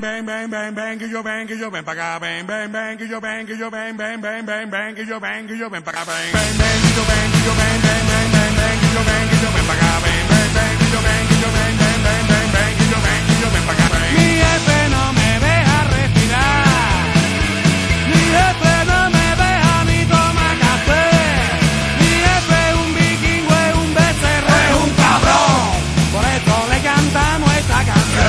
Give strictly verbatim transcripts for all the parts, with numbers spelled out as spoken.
ven, ven, ven, ven, que yo ven, que yo ven para acá, ven, ven, ven, que yo ven, que yo ven, ven, ven, ven, ven, que yo ven, que yo ven para acá, ven, ven, ven, que yo ven, que yo ven, ven, ven, ven, ven, que yo ven, que yo ven para acá, ven, ven, ven, que yo ven, que yo ven, ven, ven, ven, ven, que yo ven, que yo ven para acá, ven. Mi jefe no me deja respirar, mi jefe no me deja ni tomar café, mi jefe es un vikingo, es un becerro, es un cabrón, por eso le cantamos esta canción.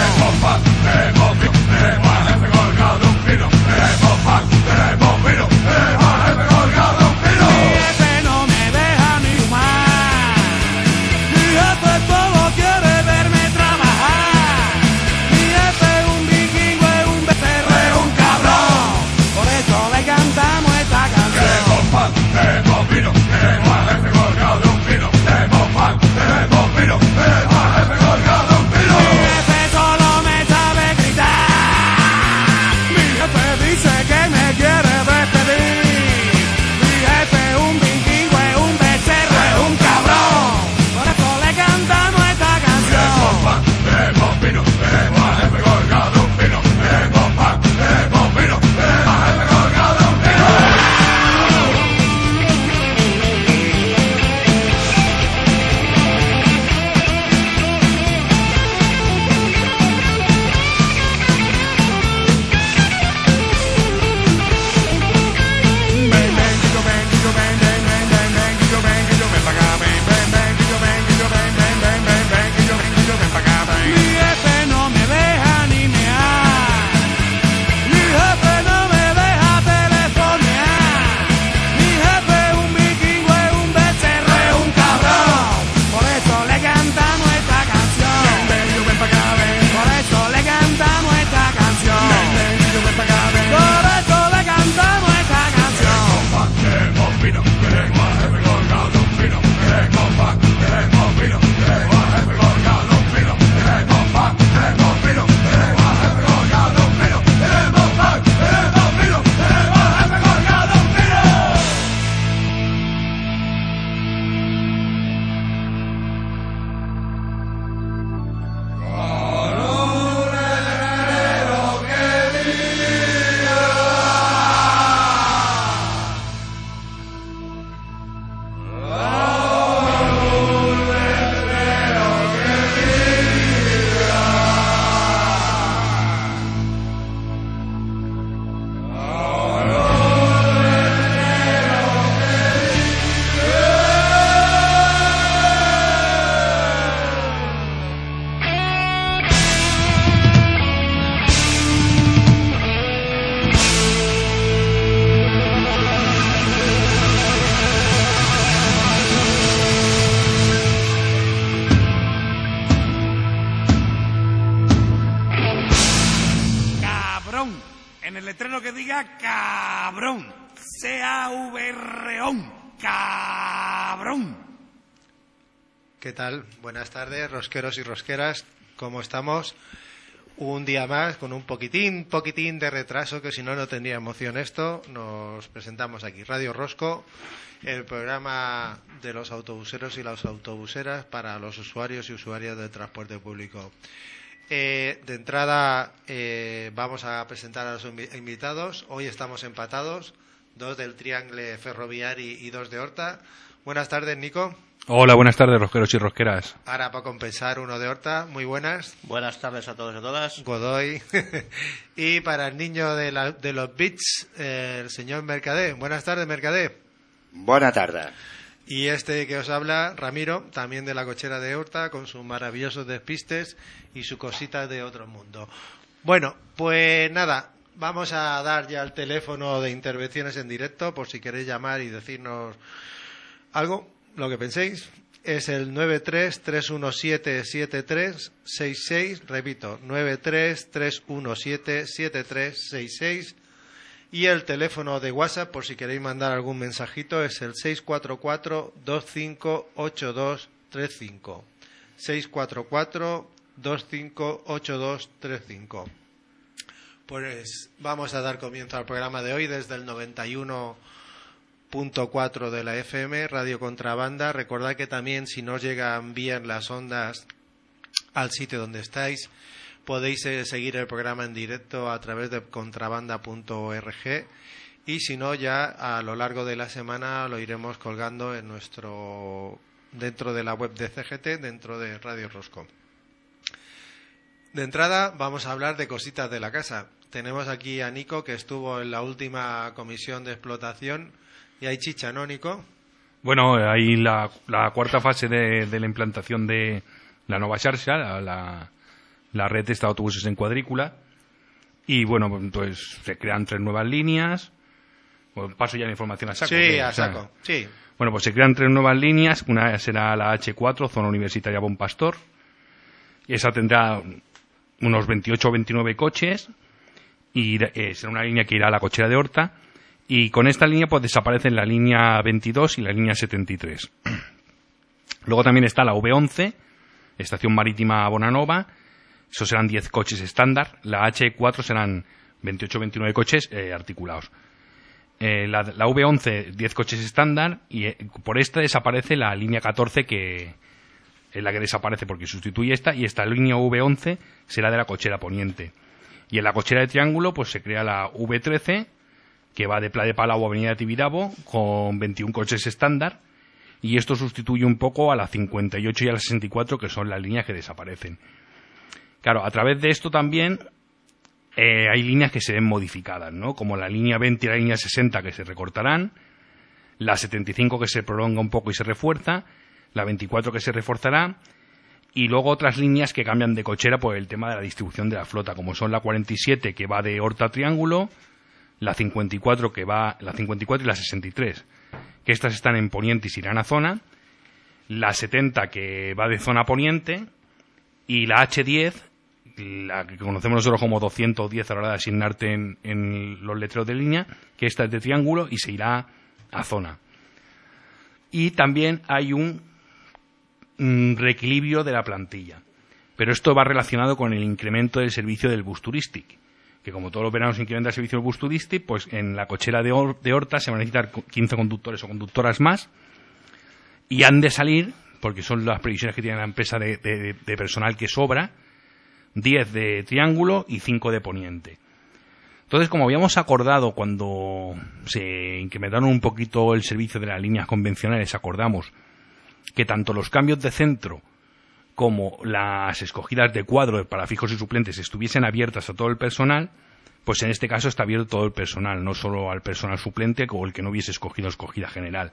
En el letrero que diga cabrón, C A V R O N, cabrón. ¿Qué tal? Buenas tardes, rosqueros y rosqueras, ¿cómo estamos? Un día más, con un poquitín, poquitín de retraso, que si no, no tendría emoción esto. Nos presentamos aquí, Radio Rosco, el programa de los autobuseros y las autobuseras para los usuarios y usuarias del transporte público. Eh, de entrada eh, vamos a presentar a los invitados. Hoy estamos empatados, dos del Triangle Ferroviari y dos de Horta. Buenas tardes, Nico. Hola, buenas tardes, rosqueros y rosqueras. Ahora, para compensar, uno de Horta. Muy buenas. Buenas tardes a todos y a todas. Godoy. Y para el niño de, la, de los beats, eh, el señor Mercadé. Buenas tardes, Mercadé. Buenas tardes. Y este que os habla, Ramiro, también de la cochera de Horta, con sus maravillosos despistes y su cosita de otro mundo. Bueno, pues nada, vamos a dar ya el teléfono de intervenciones en directo, por si queréis llamar y decirnos algo, lo que penséis. Es el nueve tres, tres uno siete, siete tres seis seis, repito, nueve tres, tres uno siete, siete tres seis seis. Y el teléfono de WhatsApp, por si queréis mandar algún mensajito, es el seis cuatro cuatro, dos cinco ocho dos tres cinco. seis cuatro cuatro, dos cinco ocho dos tres cinco. Pues vamos a dar comienzo al programa de hoy desde el noventa y uno punto cuatro de la F M, Radio Contrabanda. Recordad que también, si no llegan bien las ondas al sitio donde estáis, podéis eh, seguir el programa en directo a través de contrabanda punto org y si no, ya a lo largo de la semana lo iremos colgando en nuestro dentro de la web de C G T, dentro de Radio Rosco. De entrada vamos a hablar de cositas de la casa. Tenemos aquí a Nico, que estuvo en la última comisión de explotación, y hay chicha, ¿no, Nico? Bueno, hay la, la cuarta fase de, de la implantación de la Nova Xarxa, la, la, la red esta de autobuses en cuadrícula, y bueno, pues se crean tres nuevas líneas. Bueno, paso ya la información a saco. Sí, que, a o sea, saco, sí. Bueno, pues se crean tres nuevas líneas. Una será la hache cuatro, zona universitaria Bon Pastor, y esa tendrá unos veintiocho o veintinueve coches, y eh, será una línea que irá a la cochera de Horta. Y con esta línea pues desaparecen la línea veintidós y la línea setenta y tres. Luego también está la V once, estación marítima Bonanova. Esos serán diez coches estándar. La hache cuatro serán veintiocho o veintinueve coches eh, articulados. Eh, la, la V once, diez coches estándar. Y eh, por esta desaparece la línea catorce, que es la que desaparece porque sustituye esta. Y esta línea V once será de la cochera poniente. Y en la cochera de Triángulo pues se crea la V trece, que va de Pla de Palau a Avenida Tibidabo, con veintiún coches estándar, y esto sustituye un poco a la cincuenta y ocho y a la sesenta y cuatro, que son las líneas que desaparecen. Claro, a través de esto también eh, hay líneas que se ven modificadas, ¿no? Como la línea veinte y la línea sesenta, que se recortarán, la setenta y cinco, que se prolonga un poco y se refuerza, la veinticuatro, que se reforzará, y luego otras líneas que cambian de cochera por el tema de la distribución de la flota, como son la cuarenta y siete, que va de Horta a Triángulo, la cincuenta y cuatro que va la cincuenta y cuatro y la sesenta y tres, que estas están en poniente y se irán a zona, la setenta, que va de zona poniente, y la hache diez, la que conocemos nosotros como doscientos diez a la hora de asignarte en, en los letreros de línea, que esta es de Triángulo y se irá a zona. Y también hay un, un reequilibrio de la plantilla, pero esto va relacionado con el incremento del servicio del bus turístic, que como todos los veranos incrementa el servicio del bus turístico, pues en la cochera de, Or- de Horta se van a necesitar quince conductores o conductoras más, y han de salir, porque son las previsiones que tiene la empresa de, de, de personal que sobra, diez de Triángulo y cinco de Poniente. Entonces, como habíamos acordado cuando se incrementaron un poquito el servicio de las líneas convencionales, acordamos que tanto los cambios de centro como las escogidas de cuadro para fijos y suplentes estuviesen abiertas a todo el personal, pues en este caso está abierto todo el personal, no solo al personal suplente o el que no hubiese escogido escogida general.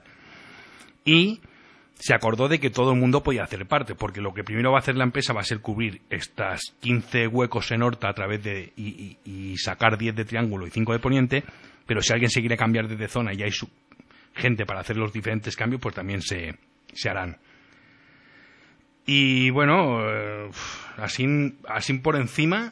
Y se acordó de que todo el mundo podía hacer parte, porque lo que primero va a hacer la empresa va a ser cubrir estas quince huecos en Horta a través de y, y, y sacar diez de Triángulo y cinco de Poniente, pero si alguien se quiere cambiar de zona y hay su, gente para hacer los diferentes cambios, pues también se, se harán. Y bueno, eh, así, así por encima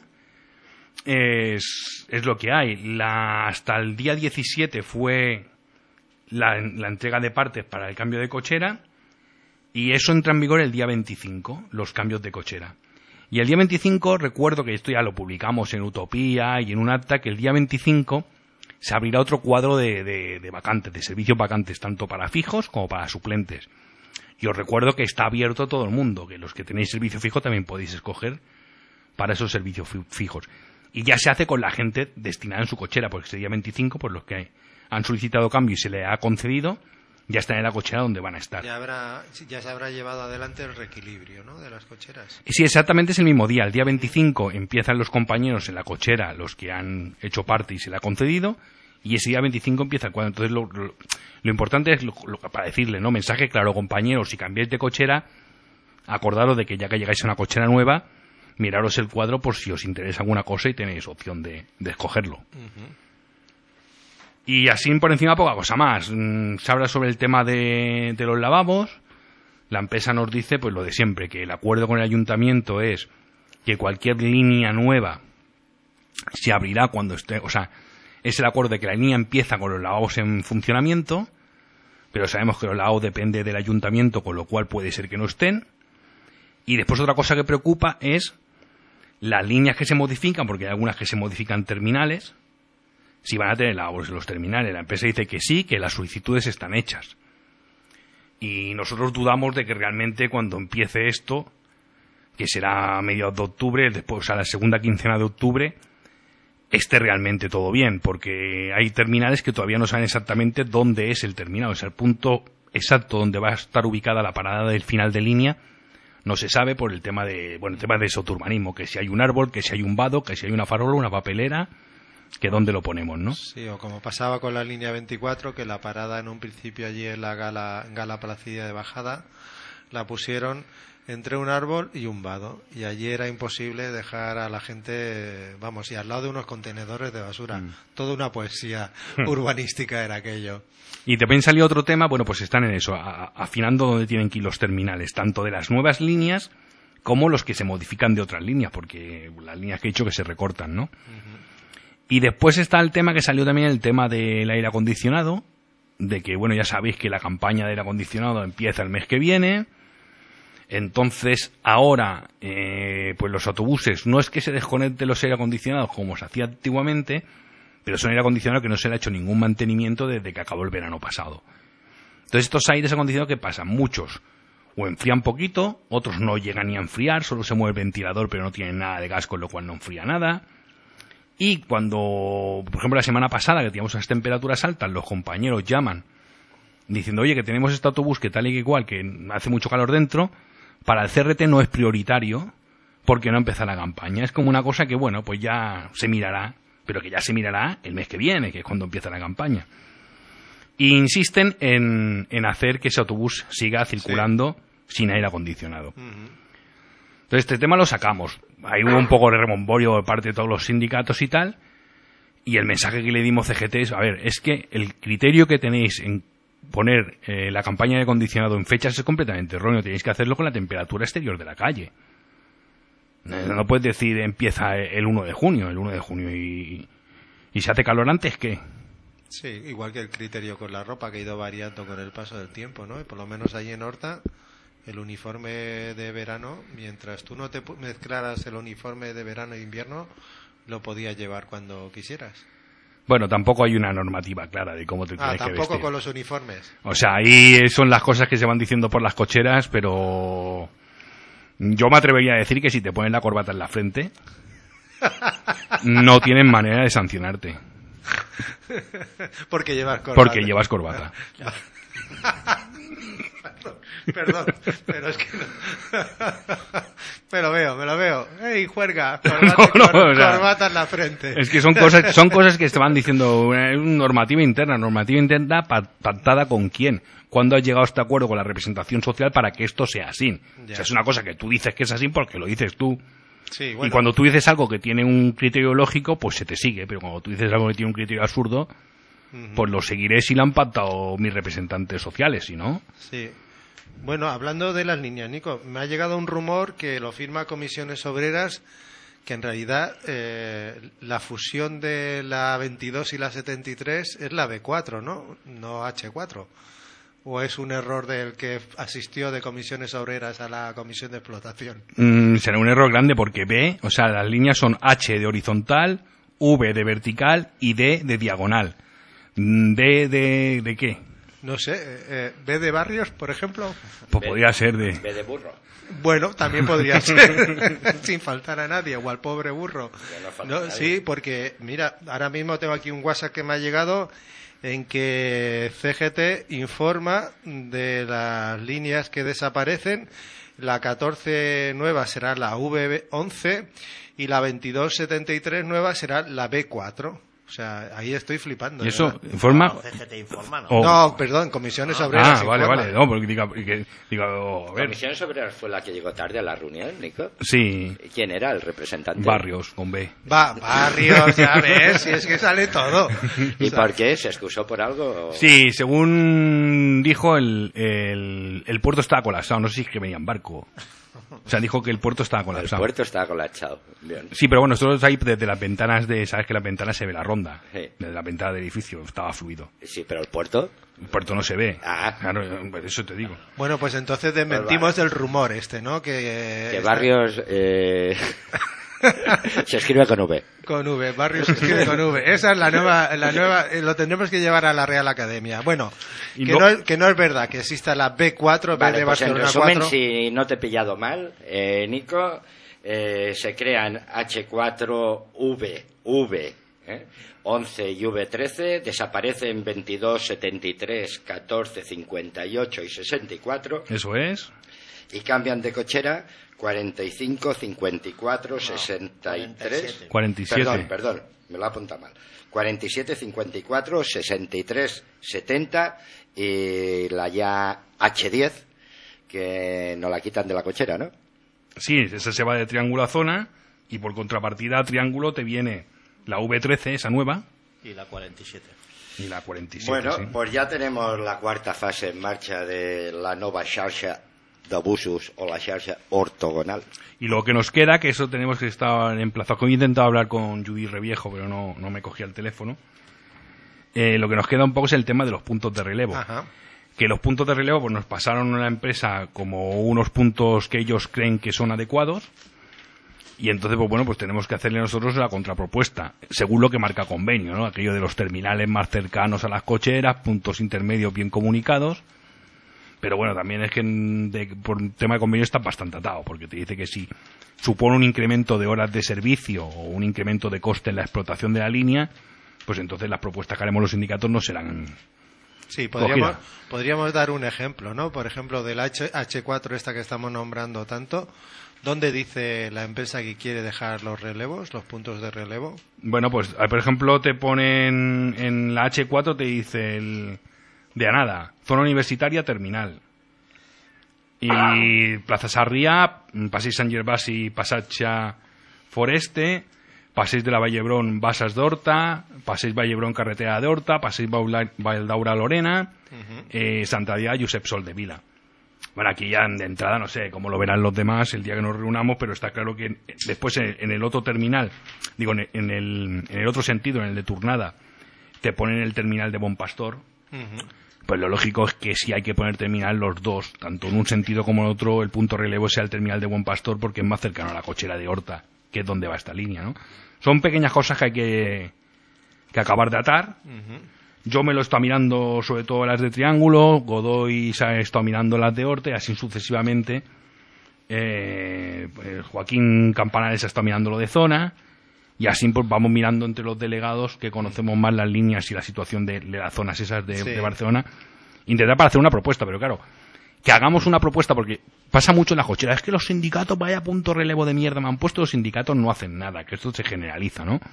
es, es lo que hay. La, hasta el día diecisiete fue la, la entrega de partes para el cambio de cochera, y eso entra en vigor el día veinticinco, los cambios de cochera. Y el día veinticinco, recuerdo que esto ya lo publicamos en Utopía y en un acta, que el día veinticinco se abrirá otro cuadro de, de, de vacantes, de servicios vacantes, tanto para fijos como para suplentes. Y os recuerdo que está abierto a todo el mundo, que los que tenéis servicio fijo también podéis escoger para esos servicios fijos. Y ya se hace con la gente destinada en su cochera, porque ese día veinticinco, pues los que han solicitado cambio y se le ha concedido, ya están en la cochera donde van a estar. Ya, habrá, ya se habrá llevado adelante el reequilibrio, ¿no?, de las cocheras. Sí, exactamente, es el mismo día. El día veinticinco empiezan los compañeros en la cochera, los que han hecho parte y se le ha concedido, y ese día veinticinco empieza el cuadro. Entonces lo, lo, lo importante es lo, lo, para decirle, ¿no?, mensaje claro, compañeros, si cambiáis de cochera, acordaros de que ya que llegáis a una cochera nueva, miraros el cuadro por si os interesa alguna cosa y tenéis opción de, de escogerlo. Uh-huh. Y así por encima poca cosa más. Se habla sobre el tema de, de los lavabos. La empresa nos dice pues lo de siempre, que el acuerdo con el ayuntamiento es que cualquier línea nueva se abrirá cuando esté, o sea, es el acuerdo de que la línea empieza con los lavabos en funcionamiento, pero sabemos que los lavabos depende del ayuntamiento, con lo cual puede ser que no estén. Y después otra cosa que preocupa es las líneas que se modifican, porque hay algunas que se modifican terminales, si van a tener lavabos en los terminales. La empresa dice que sí, que las solicitudes están hechas. Y nosotros dudamos de que realmente cuando empiece esto que será a mediados de octubre, después a la segunda quincena de octubre, esté realmente todo bien, porque hay terminales que todavía no saben exactamente dónde es el terminal, o sea, el punto exacto donde va a estar ubicada la parada del final de línea no se sabe por el tema de, bueno, el tema de soturbanismo, que si hay un árbol, que si hay un vado, que si hay una farola, una papelera, que dónde lo ponemos, ¿no? Sí, o como pasaba con la línea veinticuatro, que la parada en un principio allí en la Gala, en Gala Placilla de Bajada, la pusieron entre un árbol y un vado, y allí era imposible dejar a la gente, vamos, y al lado de unos contenedores de basura. Mm. Toda una poesía urbanística era aquello. Y también salió otro tema, bueno, pues están en eso, a, afinando dónde tienen que ir los terminales, tanto de las nuevas líneas como los que se modifican de otras líneas, porque las líneas que he dicho que se recortan, ¿no? Uh-huh. Y después está el tema que salió también, el tema del aire acondicionado, de que, bueno, ya sabéis que la campaña de aire acondicionado empieza el mes que viene. Entonces, ahora, eh, pues los autobuses, no es que se desconecten los aire acondicionados como se hacía antiguamente, pero son aire acondicionados que no se le ha hecho ningún mantenimiento desde que acabó el verano pasado. Entonces, estos aires acondicionados, ¿qué pasa? Muchos o enfrían poquito, otros no llegan ni a enfriar, solo se mueve el ventilador, pero no tienen nada de gas, con lo cual no enfría nada. Y cuando, por ejemplo, la semana pasada, que teníamos esas temperaturas altas, los compañeros llaman diciendo, oye, que tenemos este autobús que tal y que igual, que hace mucho calor dentro, para el C R T no es prioritario porque no empieza la campaña. Es como una cosa que, bueno, pues ya se mirará, pero que ya se mirará el mes que viene, que es cuando empieza la campaña. Y insisten en, en hacer que ese autobús siga circulando sí. sin aire acondicionado. Uh-huh. Entonces, este tema lo sacamos. Ahí hubo un poco de remomborio de parte de todos los sindicatos y tal, y el mensaje que le dimos C G T es, a ver, es que el criterio que tenéis en poner eh, la campaña de acondicionado en fechas es completamente erróneo. Tenéis que hacerlo con la temperatura exterior de la calle. No, no puedes decir empieza el uno de junio, el uno de junio y, y se hace calor antes, ¿qué? Sí, igual que el criterio con la ropa, que ha ido variando con el paso del tiempo, ¿no? Y por lo menos allí en Horta, el uniforme de verano, mientras tú no te mezclaras el uniforme de verano e invierno, lo podías llevar cuando quisieras. Bueno, tampoco hay una normativa clara de cómo te tienes ah, que vestir. tampoco con los uniformes. O sea, ahí son las cosas que se van diciendo por las cocheras, pero yo me atrevería a decir que si te ponen la corbata en la frente, no tienen manera de sancionarte. Porque llevas corbata. Porque llevas corbata. Perdón, pero es que no. Me lo veo, me lo veo. ¡Ey, juerga! Corbata, no, no, cor- o sea, corbata en la frente. Es que son cosas, son cosas que se van diciendo. Una normativa interna, normativa interna pactada con quién. ¿Cuándo has llegado a este acuerdo con la representación social para que esto sea así? Ya. O sea, es una cosa que tú dices que es así porque lo dices tú. Sí, bueno. Y cuando tú dices algo que tiene un criterio lógico, pues se te sigue. Pero cuando tú dices algo que tiene un criterio absurdo, uh-huh. pues lo seguiré si lo han pactado mis representantes sociales, ¿si no? Sí. Bueno, hablando de las líneas, Nico, me ha llegado un rumor que lo firma Comisiones Obreras, que en realidad eh, la fusión de la veintidós y la setenta y tres es la B cuatro, ¿no? No H cuatro. ¿O es un error del que asistió de Comisiones Obreras a la Comisión de Explotación? Mm, será un error grande porque B, o sea, las líneas son H de horizontal, V de vertical y D de diagonal. ¿D de, de qué? No sé, eh, ¿B de barrios, por ejemplo? Pues B, podría ser de... B de burro. Bueno, también podría ser, sin faltar a nadie, o al pobre burro. No, no, sí, porque, mira, ahora mismo tengo aquí un WhatsApp que me ha llegado en que C G T informa de las líneas que desaparecen. La catorce nueva será la V once y la veintidós setenta y tres nueva será la B cuatro. O sea, ahí estoy flipando. ¿Y eso ¿verdad? informa? No, C G T informa, ¿no? Oh. No, perdón, Comisiones Obreras. Ah, vale, informa. vale. No, porque diga, que, diga, a ver. Comisiones Obreras fue la que llegó tarde a la reunión, Nico. Sí. ¿Quién era el representante? Barrios, con B. Va, Barrios, ya ves, si es que sale todo. ¿Y O sea, por qué? ¿Se excusó por algo? O... Sí, según dijo, el, el, el puerto estaba colapsado. No sé si es que venía en barco. O sea, dijo que el puerto estaba El colapsado. puerto estaba colapsado. Bien. Sí, pero bueno, nosotros ahí desde las ventanas de... Sabes que las ventanas se ve la ronda. Sí. Desde la ventana del edificio estaba fluido. Sí, pero el puerto... El puerto no se ve. Ah. Claro, eso te digo. Bueno, pues entonces desmentimos el rumor este, ¿no? Que, Que está- Barrios... Eh... Se escribe con V. Con V, Barrios se escribe con V. Esa es la nueva, la nueva, eh, lo tendremos que llevar a la Real Academia. Bueno, Y que no- no, es- que no es verdad que exista la B cuatro, B Vale, de pues en Barcelona resumen, cuatro. si no te he pillado mal, eh, Nico, eh, se crean hache cuatro V, V, ¿eh? once y V trece, desaparecen veintidós, setenta y tres, catorce, cincuenta y ocho y sesenta y cuatro Eso es. y cambian de cochera cuarenta y cinco, cincuenta y cuatro, sesenta y tres... cuarenta y siete. Perdón, perdón, me lo apunta mal. cuarenta y siete, cincuenta y cuatro, sesenta y tres, setenta y la ya hache diez, que no la quitan de la cochera, ¿no? Sí, esa se va de triángulo a zona y por contrapartida a triángulo te viene la V trece, esa nueva, Y la cuarenta y siete. y la cuarenta y siete. Bueno, sí. pues ya tenemos la cuarta fase en marcha de la nova xarxa de busos o la xarxa ortogonal. Y lo que nos queda, que eso tenemos que estar emplazados. Hoy he intentado hablar con Judith Reviejo, pero no, no me cogía el teléfono. Eh, lo que nos queda un poco es el tema de los puntos de relevo. Ajá. Que los puntos de relevo pues nos pasaron a la empresa como unos puntos que ellos creen que son adecuados. Y entonces, pues bueno, pues tenemos que hacerle nosotros la contrapropuesta, según lo que marca convenio, ¿no? Aquello de los terminales más cercanos a las cocheras, puntos intermedios bien comunicados. Pero bueno, también es que en- de- por tema de convenio está bastante atado, porque te dice que si supone un incremento de horas de servicio o un incremento de coste en la explotación de la línea, pues entonces las propuestas que haremos los sindicatos no serán... Sí, podríamos, Cogida. podríamos dar un ejemplo, ¿no? Por ejemplo, del H, hache cuatro esta que estamos nombrando tanto, ¿dónde dice la empresa que quiere dejar los relevos, los puntos de relevo? Bueno, pues por ejemplo te ponen en la hache cuatro, te dice el, de a nada, zona universitaria terminal. Y Plaza Sarrià, Passeig Sant Gervasi, Passatge Foreste, Passeig de la Vallebron, Basas d'Horta, Passeig Vallebron, Carretera de Horta, Passeig Baula- Valdaura Lorena, eh, Santa Adrià, Josep Sol de Vila. Bueno, aquí ya de entrada, no sé cómo lo verán los demás el día que nos reunamos, pero está claro que después en, en el otro terminal, digo, en en el, en el otro sentido, en el de Turnada, te ponen el terminal de Bon Pastor. Pues lo lógico es que si hay que poner terminal los dos, tanto en un sentido como en otro, el punto relevo sea el terminal de Buen Pastor porque es más cercano a la cochera de Horta, que es donde va esta línea, ¿no? Son pequeñas cosas que hay que, que acabar de atar. Yo me lo he estado mirando sobre todo las de Triángulo, Godoy se ha estado mirando las de Horta y así sucesivamente. Eh, pues Joaquín Campanares ha estado mirando lo de zona y así pues vamos mirando entre los delegados que conocemos más las líneas y la situación de, de las zonas esas de, Sí. de Barcelona, intentar para hacer una propuesta, pero claro, que hagamos una propuesta porque pasa mucho en la cochera, es que los sindicatos, vaya punto relevo de mierda me han puesto, los sindicatos no hacen nada, que esto se generaliza, ¿no?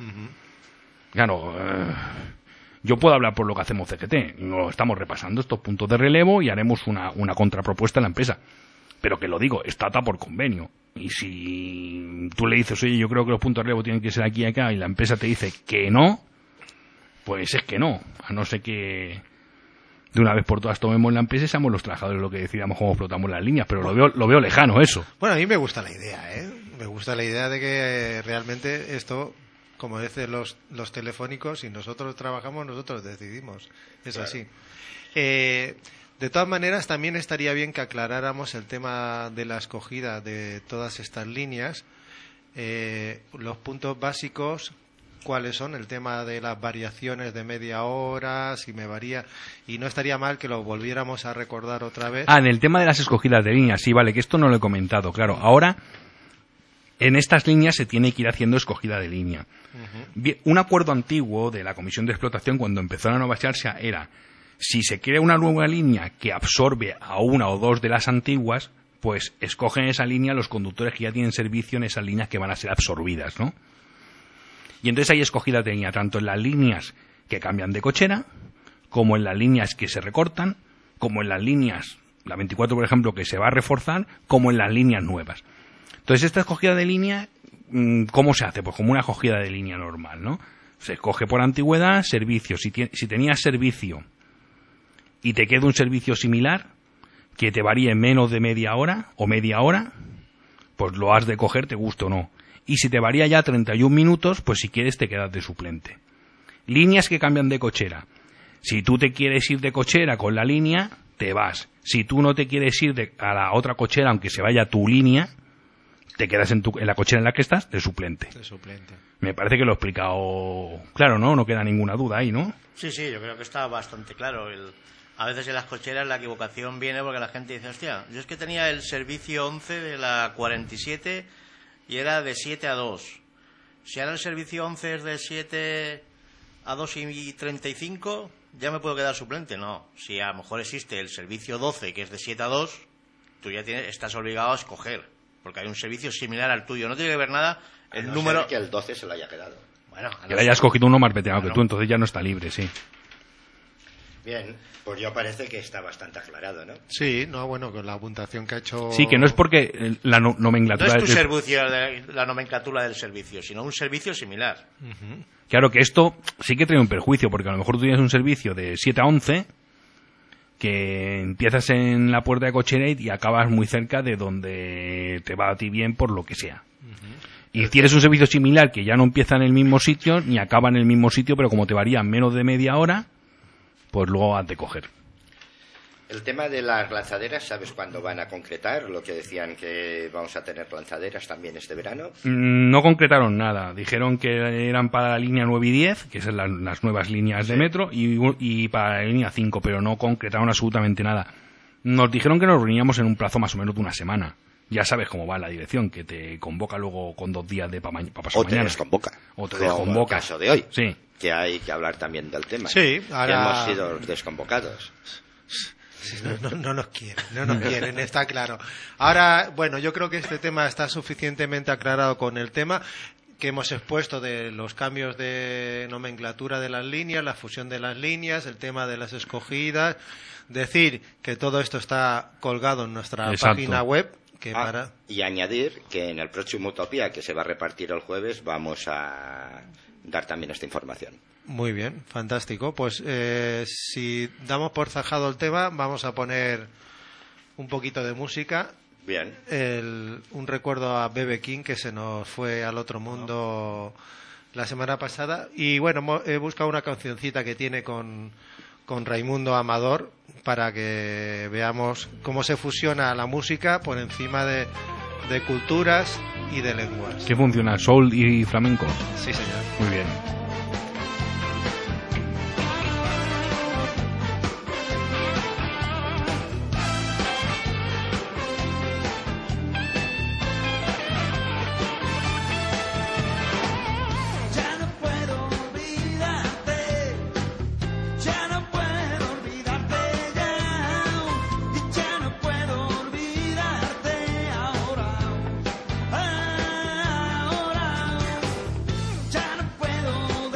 Claro, eh, yo puedo hablar por lo que hacemos C G T, no estamos repasando estos puntos de relevo y haremos una, una contrapropuesta a la empresa. Pero que lo digo, está atado por convenio. Y si tú le dices, oye, yo creo que los puntos de relevo tienen que ser aquí y acá, y la empresa te dice que no, pues es que no. A no ser que de una vez por todas tomemos la empresa y seamos los trabajadores lo que decidamos cómo explotamos las líneas. Pero lo veo, lo veo lejano eso. Bueno, a mí me gusta la idea, ¿eh? Me gusta la idea de que eh, realmente esto, como dicen los, los telefónicos, si nosotros trabajamos, nosotros decidimos. Es así. Eh, de todas maneras, también estaría bien que aclaráramos el tema de la escogida de todas estas líneas, eh, los puntos básicos, cuáles son, el tema de las variaciones de media hora, si me varía, y no estaría mal que lo volviéramos a recordar otra vez. Ah, en el tema de las escogidas de líneas, sí, vale, que esto no lo he comentado, claro. Ahora, en estas líneas se tiene que ir haciendo escogida de línea. Bien, un acuerdo antiguo de la Comisión de Explotación cuando empezó la nueva xarxa era, si se crea una nueva línea que absorbe a una o dos de las antiguas, pues escogen esa línea los conductores que ya tienen servicio en esas líneas que van a ser absorbidas, ¿no? Y entonces hay escogidas de línea, tanto en las líneas que cambian de cochera, como en las líneas que se recortan, como en las líneas, la veinticuatro por ejemplo, que se va a reforzar, como en las líneas nuevas. Entonces esta escogida de línea, ¿cómo se hace? Pues como una escogida de línea normal, ¿no? Se escoge por antigüedad, servicio. Si, tie- si tenías servicio y te queda un servicio similar, que te varíe menos de media hora o media hora, pues lo has de coger, te guste o no. Y si te varía ya treinta y un minutos, pues si quieres te quedas de suplente. Líneas que cambian de cochera. Si tú te quieres ir de cochera con la línea, te vas. Si tú no te quieres ir de, a la otra cochera, aunque se vaya tu línea, te quedas en, tu, en la cochera en la que estás de suplente. De suplente. Me parece que lo he explicado claro, ¿no? No queda ninguna duda ahí, ¿no? Sí, sí, yo creo que está bastante claro. El, a veces en las cocheras la equivocación viene porque la gente dice, hostia, yo es que tenía el servicio once de la cuarenta y siete y era de siete a dos. Si ahora el servicio once es de siete a dos y treinta y cinco, ya me puedo quedar suplente. No, si a lo mejor existe el servicio doce que es de siete a dos, tú ya tienes, estás obligado a escoger, porque hay un servicio similar al tuyo. No tiene que ver nada el no número... que el doce se lo haya quedado. Bueno, Que le hayas cogido uno más veterano Claro. que tú, entonces ya no está libre, sí. Bien, pues yo parece que está bastante aclarado, ¿no? Sí, no, bueno, con la puntuación que ha hecho... Sí, que no es porque eh, la no- No nomenclatura... es tu del- servicio, de- la nomenclatura del servicio, sino un servicio similar. Claro que esto sí que trae un perjuicio, porque a lo mejor tú tienes un servicio de siete a once que empiezas en la puerta de cochera y acabas muy cerca de donde te va a ti bien por lo que sea. Y tienes un servicio similar que ya no empieza en el mismo sitio ni acaba en el mismo sitio, pero como te varía menos de media hora, pues luego has de coger. El tema de las lanzaderas, ¿sabes cuándo van a concretar? Lo que decían que vamos a tener lanzaderas también este verano. Mm, No concretaron nada. Dijeron que eran para la línea nueve y diez, que son las, las nuevas líneas de metro, y, y para la línea cinco, pero no concretaron absolutamente nada. Nos dijeron que nos reuníamos en un plazo más o menos de una semana. Ya sabes cómo va la dirección, que te convoca luego con dos días de para pasado O te mañana. desconvoca. O te Como desconvoca. el caso de hoy. Sí. Que hay que hablar también del tema. Sí, Que ahora- hemos sido desconvocados. Sí, no, no, no nos quieren, no nos quieren, está claro. Ahora, bueno, yo creo que este tema está suficientemente aclarado con el tema que hemos expuesto de los cambios de nomenclatura de las líneas, la fusión de las líneas, el tema de las escogidas. Decir que todo esto está colgado en nuestra Exacto. página web. Que Ah, para... y añadir que en el próximo Utopía, que se va a repartir el jueves, vamos a dar también esta información. Muy bien, fantástico. Pues eh, si damos por zanjado el tema, vamos a poner un poquito de música. Bien. El- un recuerdo a B B King, que se nos fue al otro mundo la semana pasada. Y bueno, mo- he buscado una cancioncita que tiene con, con Raimundo Amador para que veamos cómo se fusiona la música por encima de, de culturas y de lenguas. ¿Qué funciona? ¿Soul y flamenco? Sí, señor. Muy bien. Ya no puedo olvidarte, ya no puedo olvidarte ya, y ya no puedo olvidarte ahora, ahora, ya no puedo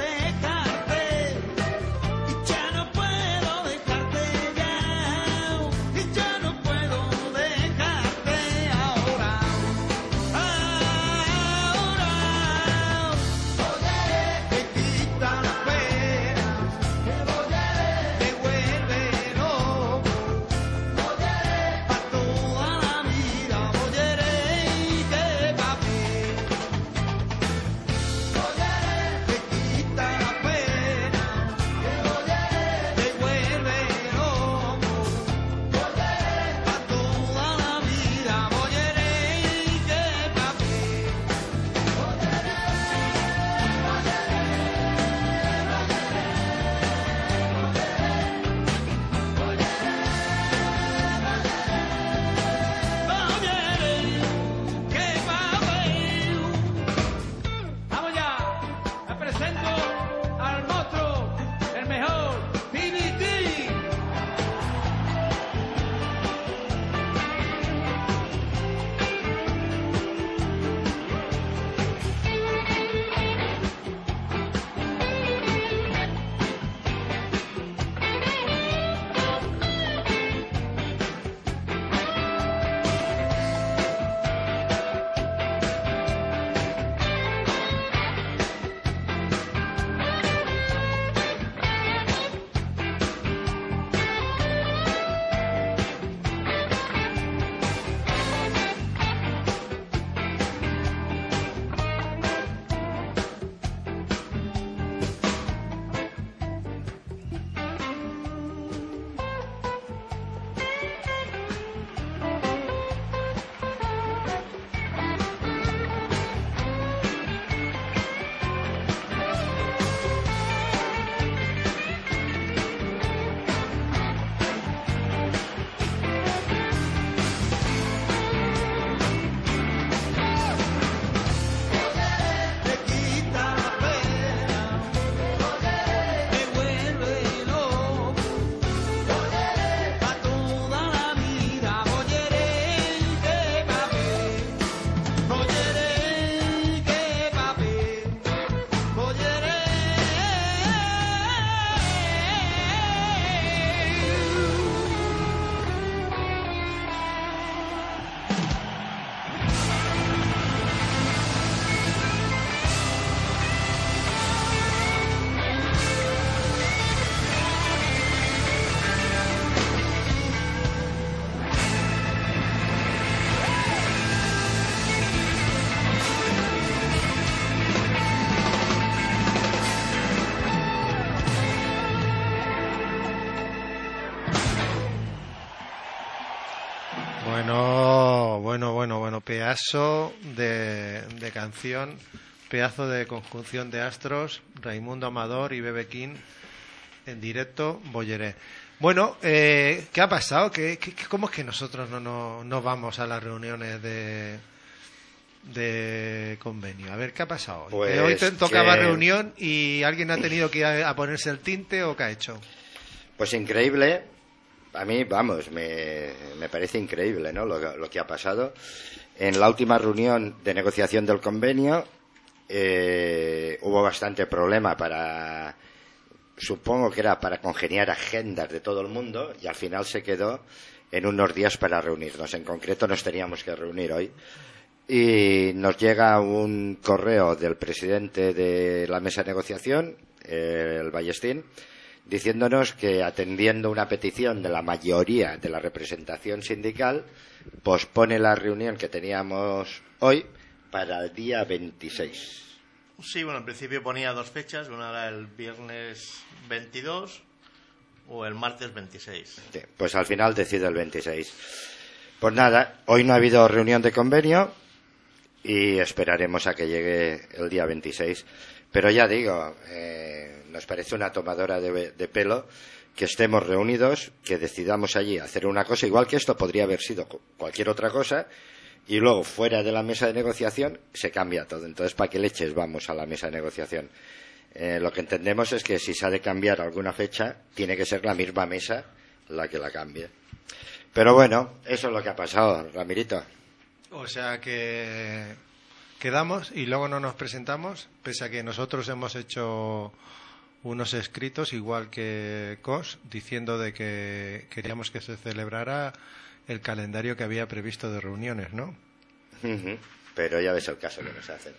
Bueno, bueno, bueno, bueno, pedazo de, de canción, pedazo de conjunción de astros, Raimundo Amador y Bebe King en directo, Bolleré. Bueno, eh, ¿qué ha pasado? ¿Qué, qué, ¿Cómo es que nosotros no, no, no vamos a las reuniones de, de convenio? A ver, ¿qué ha pasado? Pues ¿Que hoy te tocaba que- reunión y alguien ha tenido que ir a, a ponerse el tinte o qué ha hecho? Pues increíble. A mí, vamos, me, me parece increíble, ¿no? Lo, lo que ha pasado. En la última reunión de negociación del convenio eh, hubo bastante problema para, supongo que era para congeniar agendas de todo el mundo, y al final se quedó en unos días para reunirnos. En concreto nos teníamos que reunir hoy. Y nos llega un correo del presidente de la mesa de negociación, eh, el Ballestín, diciéndonos que, atendiendo una petición de la mayoría de la representación sindical, pospone la reunión que teníamos hoy para el día veintiséis. Sí, bueno, en principio ponía dos fechas, una era el viernes veintidós o el martes veintiséis. Sí, pues al final decide el veintiséis. Pues nada, hoy no ha habido reunión de convenio y esperaremos a que llegue el día veintiséis. Pero ya digo, eh, nos parece una tomadora de, de pelo que estemos reunidos, que decidamos allí hacer una cosa, igual que esto podría haber sido cualquier otra cosa, y luego fuera de la mesa de negociación se cambia todo. Entonces, ¿para qué leches vamos a la mesa de negociación? Eh, lo que entendemos es que si se ha de cambiar alguna fecha, tiene que ser la misma mesa la que la cambie. Pero bueno, eso es lo que ha pasado, Ramirito. O sea que quedamos y luego no nos presentamos, pese a que nosotros hemos hecho unos escritos, igual que C O S, diciendo de que queríamos que se celebrara el calendario que había previsto de reuniones, ¿no? Ujú. Pero ya ves el caso que nos hacen.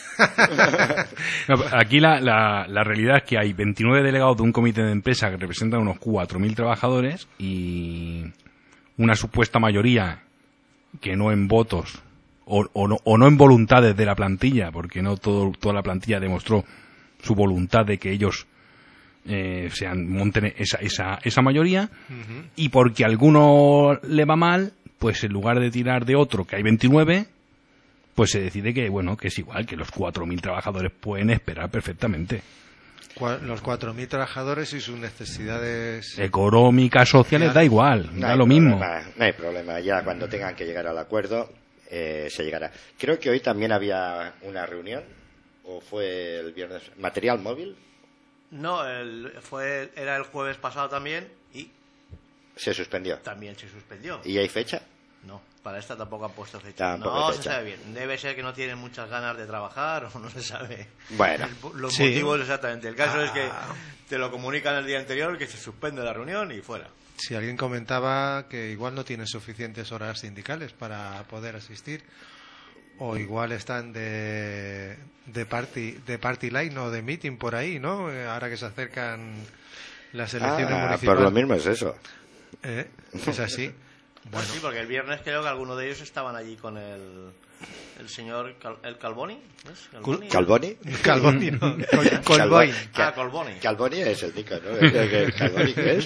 No, aquí la, la, la realidad es que hay veintinueve delegados de un comité de empresa que representan unos cuatro mil trabajadores y una supuesta mayoría que no en votos o, o, no, o no en voluntades de la plantilla, porque no todo, toda la plantilla demostró su voluntad de que ellos eh, sean monten esa, esa, esa mayoría, uh-huh. Y porque a alguno le va mal, pues en lugar de tirar de otro, que hay veintinueve, pues se decide que, bueno, que es igual, que los cuatro mil trabajadores pueden esperar perfectamente. Los cuatro mil trabajadores y sus necesidades económicas, sociales, da igual, no da lo mismo. Problema, no hay problema, ya cuando tengan que llegar al acuerdo eh, se llegará. Creo que hoy también había una reunión, o fue el viernes, material móvil. No, el, fue era el jueves pasado también y se suspendió. También se suspendió. ¿Y hay fecha? No, para esta tampoco han puesto fecha. Tampoco no fecha. se sabe bien. Debe ser que no tienen muchas ganas de trabajar o no se sabe. Bueno, el, los sí. motivos exactamente. El caso Ah. es que te lo comunican el día anterior, que se suspende la reunión y fuera. Si alguien comentaba que igual no tienen suficientes horas sindicales para poder asistir, o igual están de de party de party line o de meeting por ahí, ¿no? Eh, Ahora que se acercan las elecciones ah, municipales. por lo mismo es eso. ¿Eh? Es así. Bueno, sí, porque el viernes creo que algunos de ellos estaban allí con el el señor Cal, el Calboni, ¿ves? Calboni. ¿Calboni? Calboni, no. Col, Colboin. Ah, Colboni. Calboni es el Nico, ¿no? ¿Calboni qué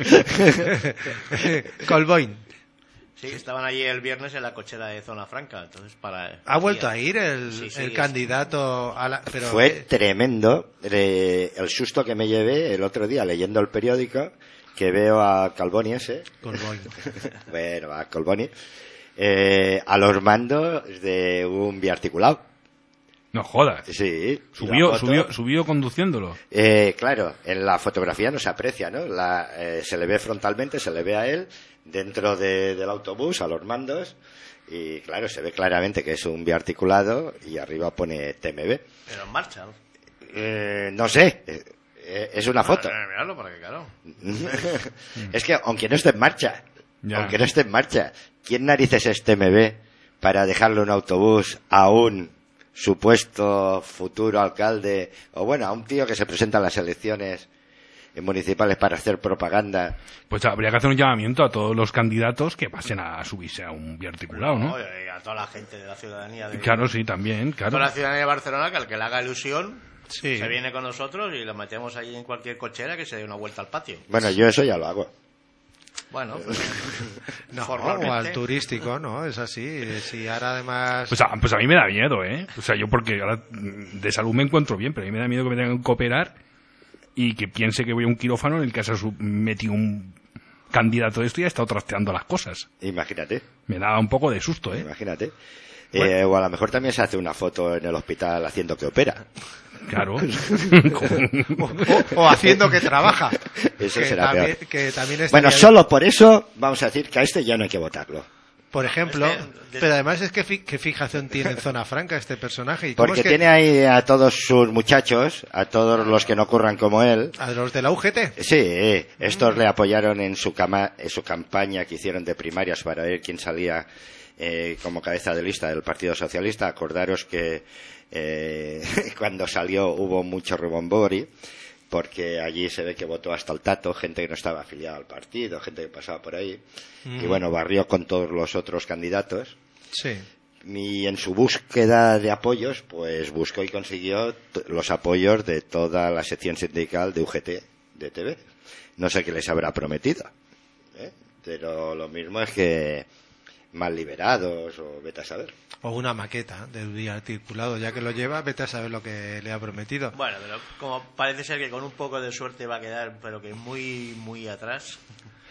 es? Colboin. Sí, estaban allí el viernes en la cochera de Zona Franca, entonces para... Ha vuelto a ir el, Sí, sí, el es- candidato a la... Pero, Fue eh, tremendo eh, el susto que me llevé el otro día leyendo el periódico, que veo a Calboni ese, Colboin. bueno, a Colboni, eh, a los mandos de un biarticulado. No jodas. Sí. y la Subió, foto- subió, subió conduciéndolo. Eh, claro, en la fotografía no se aprecia, ¿no? La, eh, se le ve frontalmente, se le ve a él dentro de- del autobús, a los mandos, y claro, se ve claramente que es un biarticulado y arriba pone T M B. Pero en marcha, ¿no? Eh, no sé, eh, eh, es una foto. Ah, mirarlo para que, claro. Es que aunque no esté en marcha, Ya. aunque no esté en marcha, ¿quién narices es T M B para dejarle un autobús a un supuesto futuro alcalde, o bueno, a un tío que se presenta en las elecciones municipales para hacer propaganda? Pues habría que hacer un llamamiento a todos los candidatos que pasen a subirse a un biarticulado, ¿no? No, y a toda la gente de la ciudadanía de... Claro, sí, también, claro. Toda la ciudadanía de Barcelona, que al que le haga ilusión, Sí. se viene con nosotros y lo metemos allí en cualquier cochera que se dé una vuelta al patio. Bueno, yo eso ya lo hago. Bueno, pues, No, o formalmente. al turístico, ¿no? Es así. Si ahora además... Pues a, pues a mí me da miedo, ¿eh? O sea, yo porque ahora mm, de salud me encuentro bien, pero a mí me da miedo que me tengan que operar y que piense que voy a un quirófano en el que se ha su- metido un candidato de esto y ha estado trasteando las cosas. Imagínate, Me da un poco de susto, ¿eh? imagínate. Eh, o a lo mejor también se hace una foto en el hospital haciendo que opera. Claro. O, o haciendo que trabaja. Eso que será también, peor. que también estaría Bueno, bien. solo por eso vamos a decir que a este ya no hay que votarlo. Por ejemplo, Es que- pero además es que fi- qué fijación tiene en Zona Franca este personaje. ¿Y cómo Porque es que tiene ahí a todos sus muchachos, a todos los que no ocurran como él. a los de la U G T? Sí, estos le apoyaron en su, cama, en su campaña que hicieron de primarias para ver quién salía eh, como cabeza de lista del Partido Socialista. Acordaros que eh, cuando salió hubo mucho rebombori, porque allí se ve que votó hasta el tato, gente que no estaba afiliada al partido, gente que pasaba por ahí. Y bueno, barrió con todos los otros candidatos. Sí. Y en su búsqueda de apoyos, pues buscó y consiguió t- los apoyos de toda la sección sindical de U G T de T V. No sé qué les habrá prometido, ¿eh? Pero lo mismo es que más liberados o vete a saber. O una maqueta del biarticulado, ya que lo lleva, vete a saber lo que le ha prometido. Bueno, pero como parece ser que con un poco de suerte va a quedar, pero que muy, muy atrás.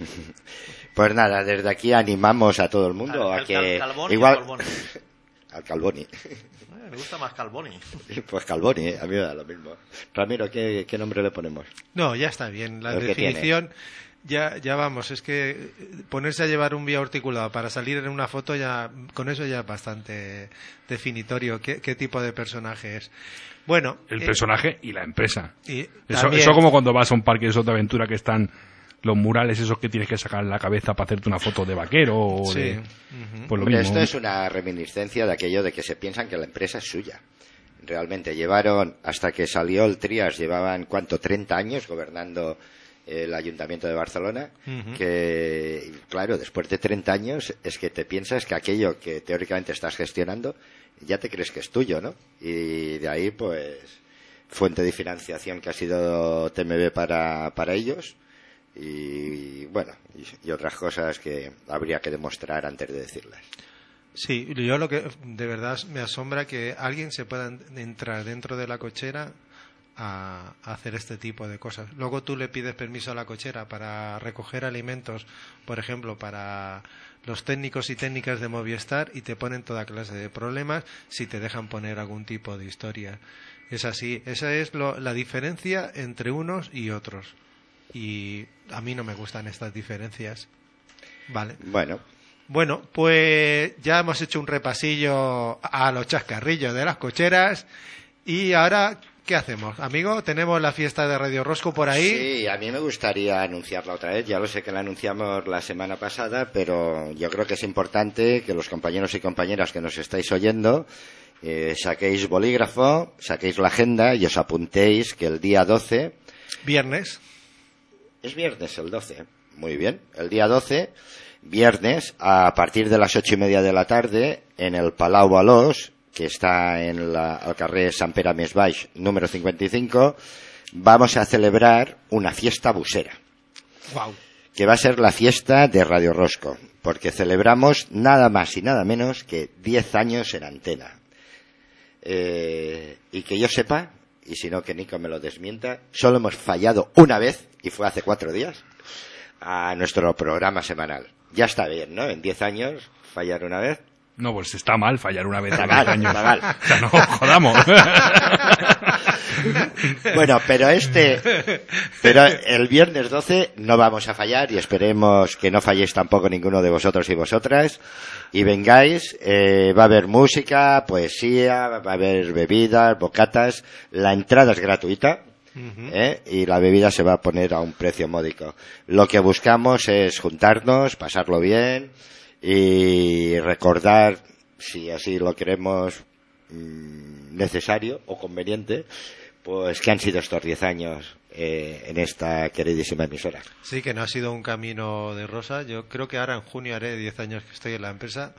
Pues nada, desde aquí animamos a todo el mundo Al- a al que Cal- Calboni igual o Calboni. al Calboni. Eh, me gusta más Calboni. Pues Calboni, ¿eh? A mí me da lo mismo. Ramiro, ¿qué, qué nombre le ponemos? No, ya está bien. La Lo que definición, ya, ya vamos, es que ponerse a llevar un biarticulado para salir en una foto, ya con eso ya es bastante definitorio. ¿Qué, qué tipo de personaje es? Bueno, El eh, personaje y la empresa. y Eso, también- eso como cuando vas a un parque de esos de aventura que están los murales esos que tienes que sacar en la cabeza para hacerte una foto de vaquero o Sí. de... Ujú. Pues lo Hombre, mismo. esto es una reminiscencia de aquello de que se piensan que la empresa es suya. Realmente llevaron, hasta que salió el Trias, llevaban, ¿cuánto? treinta años gobernando el Ayuntamiento de Barcelona, Ujú. que, claro, después de treinta años es que te piensas que aquello que teóricamente estás gestionando ya te crees que es tuyo, ¿no? Y de ahí, pues, fuente de financiación que ha sido T M B para, para ellos y, bueno, y, y otras cosas que habría que demostrar antes de decirlas. Sí, yo lo que de verdad me asombra que alguien se pueda en- entrar dentro de la cochera a, a hacer este tipo de cosas. Luego tú le pides permiso a la cochera para recoger alimentos, por ejemplo, para los técnicos y técnicas de Movistar y te ponen toda clase de problemas si te dejan poner algún tipo de historia. Es así, esa es lo- la diferencia entre unos y otros. Y a mí no me gustan estas diferencias. Vale. Bueno, Bueno, pues ya hemos hecho un repasillo a los chascarrillos de las cocheras y ahora, ¿qué hacemos? Amigo, tenemos la fiesta de Radio Rosco por ahí. sí, a mí me gustaría anunciarla otra vez. Ya lo sé que la anunciamos la semana pasada, pero yo creo que es importante que los compañeros y compañeras que nos estáis oyendo eh, saquéis bolígrafo, saquéis la agenda y os apuntéis que el día doce, Viernes. es viernes el doce, muy bien, el día doce, viernes, a partir de las ocho y media de la tarde, en el Palau Balós, que está en la, al carrer Sant Pere Més Baix, número cincuenta y cinco, vamos a celebrar una fiesta busera, Wow. que va a ser la fiesta de Radio Rosco, porque celebramos nada más y nada menos que diez años en antena. Eh, y que yo sepa, y si no que Nico me lo desmienta, solo hemos fallado una vez, y fue hace cuatro días, a nuestro programa semanal. Ya está bien, ¿no? En diez años, fallar una vez. No, pues está mal fallar una vez Está a diez mal, años. está mal. O sea, no jodamos. Bueno, pero este, pero el viernes doce no vamos a fallar y esperemos que no falléis tampoco ninguno de vosotros y vosotras y vengáis. Eh, va a haber música, poesía, va a haber bebidas, bocatas. La entrada es gratuita. ¿eh? Y la bebida se va a poner a un precio módico. Lo que buscamos es juntarnos, pasarlo bien y recordar, si así lo queremos mmm, necesario o conveniente, pues que han sido estos diez años eh, en esta queridísima emisora. Sí, que no ha sido un camino de rosa. Yo creo que ahora en junio haré diez años que estoy en la empresa.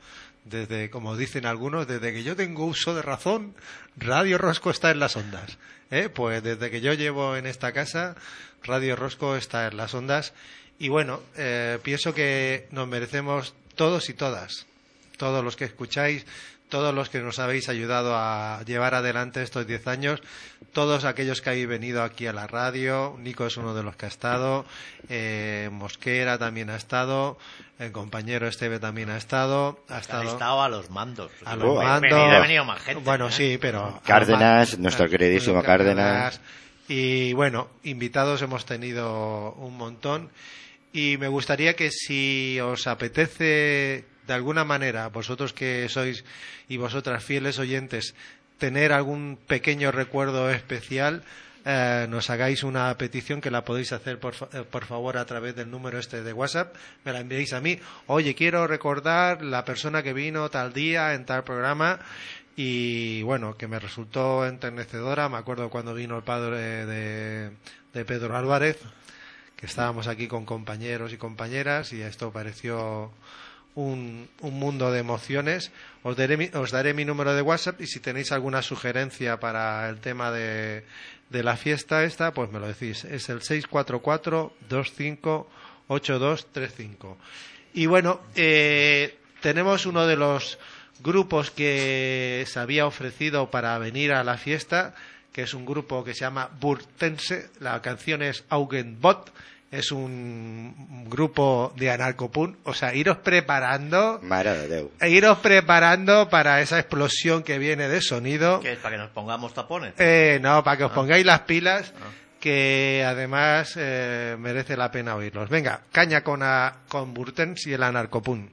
desde, como dicen algunos, desde que yo tengo uso de razón, Radio Rosco está en las ondas. ¿Eh? Pues desde que yo llevo en esta casa, Radio Rosco está en las ondas. Y bueno, eh, pienso que nos merecemos todos y todas, todos los que escucháis, todos los que nos habéis ayudado a llevar adelante estos diez años, todos aquellos que habéis venido aquí a la radio. Nico es uno de los que ha estado, eh, Mosquera también ha estado, el compañero Esteve también ha estado, ha Han estado estado a los mandos. a Oh, los ha mandos. venido- ha venido más gente, Bueno, ¿eh? sí, pero Cárdenas, a los nuestro mandos. queridísimo Cárdenas. Y bueno, invitados hemos tenido un montón. Y me gustaría que si os apetece, de alguna manera, vosotros que sois y vosotras fieles oyentes, tener algún pequeño recuerdo especial, eh, nos hagáis una petición que la podéis hacer por, fa- eh, por favor a través del número este de WhatsApp, me la enviáis a mí. Oye, quiero recordar la persona que vino tal día en tal programa y bueno, que me resultó enternecedora. Me acuerdo cuando vino el padre de, de Pedro Álvarez, que estábamos aquí con compañeros y compañeras y esto pareció un, un mundo de emociones. Os daré, mi, os daré mi número de WhatsApp y si tenéis alguna sugerencia para el tema de, de la fiesta esta, pues me lo decís. Es el seis cuatro cuatro, dos cinco ocho dos tres cinco. Y bueno, eh, tenemos uno de los grupos que se había ofrecido para venir a la fiesta, que es un grupo que se llama Burtense. La canción es Augenbot. Es un grupo de anarcopunk. O sea, iros preparando, Mare de Déu. e iros preparando para esa explosión que viene de sonido. ¿Qué es? ¿Para que nos pongamos tapones? Eh, no, para que os pongáis las pilas, que además eh, merece la pena oírlos. Venga, caña con, a, con Burtense y el anarcopunk.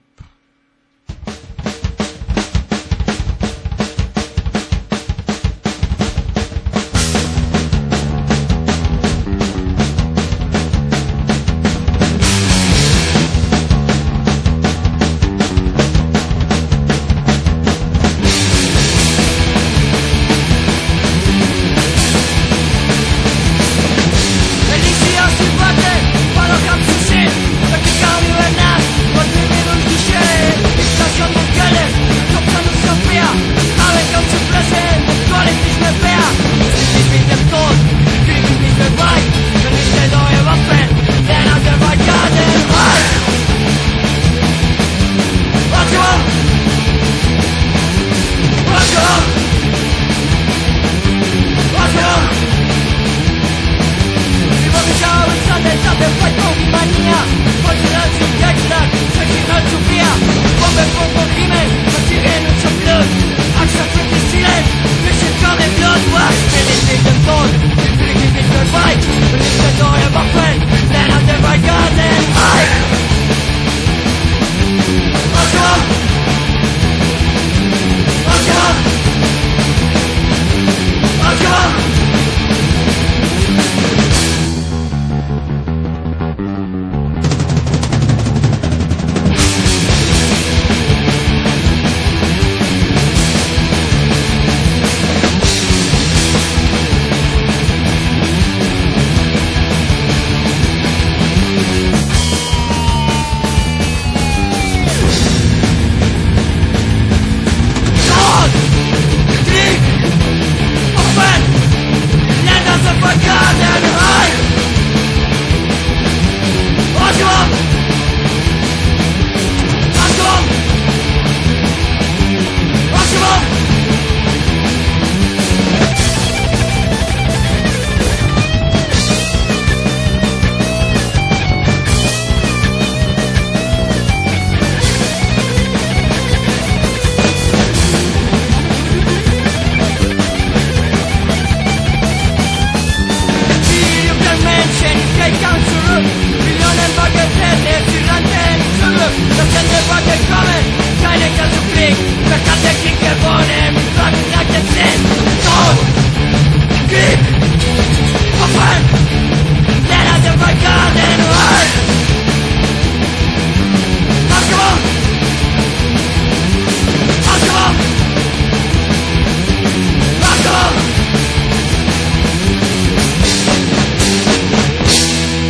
Felicia si bate, palo cap sucint, perquè cal hivernar, pot vivir d'un cliché. Inflació Monkeles, com se no sabia, ale com se present, qualities me vea. Sieht mich dem Tod, krieg ich nicht mehr weit, wenn ich der neue Waffen, denn aus der Barrikaden halt. Warte mal! Warte mal! Warte mal! Widziałem zadę, zadę, fajną mania. Podzielać się jak znak, przecinać się pija. Bombę pomogimy, właściwie co blud. Akcja przeciw stile, wyszykany blud. Właśnie nie ten ton, i frygi nie trwaj. Byliście to chyba fen, ten na ten bajgaden. Aj! Oczko! Oczko! Oczko! God! Krieg! Offen! Nennt das ein Vergangenheit! Achtung! Achtung! Achtung! Die um den Menschen, geht ganz zurück. Millionen Baggettete, sie rannten zurück. Das Ende war gekommen, keine ganze Krieg. Wer hat den Krieg gewonnen? Mit Flaggen nach den Sinn. Tod! Krieg! Offen! Der hat den Barrikaden halt! Achtung! Achtung! Achtung!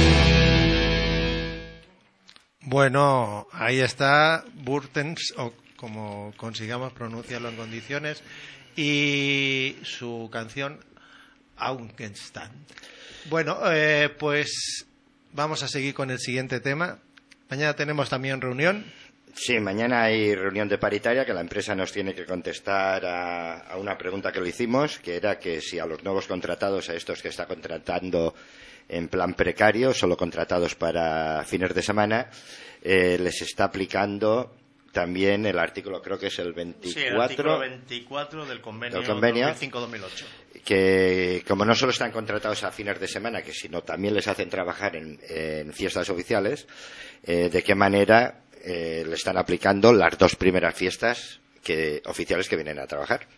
Bueno, ahí está Burtense o como consigamos pronunciarlo en condiciones, y su canción Augenstand. Bueno, eh, pues vamos a seguir con el siguiente tema. Mañana tenemos también reunión. Sí, mañana hay reunión de paritaria que la empresa nos tiene que contestar a, a una pregunta que le hicimos, que era que si a los nuevos contratados, a estos que está contratando en plan precario, solo contratados para fines de semana, eh, les está aplicando también el artículo, creo que es el veinticuatro, sí, el artículo veinticuatro del convenio, del convenio dos mil cinco dos mil ocho. Que como no solo están contratados a fines de semana, que sino también les hacen trabajar en, en fiestas oficiales, eh, de qué manera eh, le están aplicando las dos primeras fiestas que, oficiales que vienen a trabajar.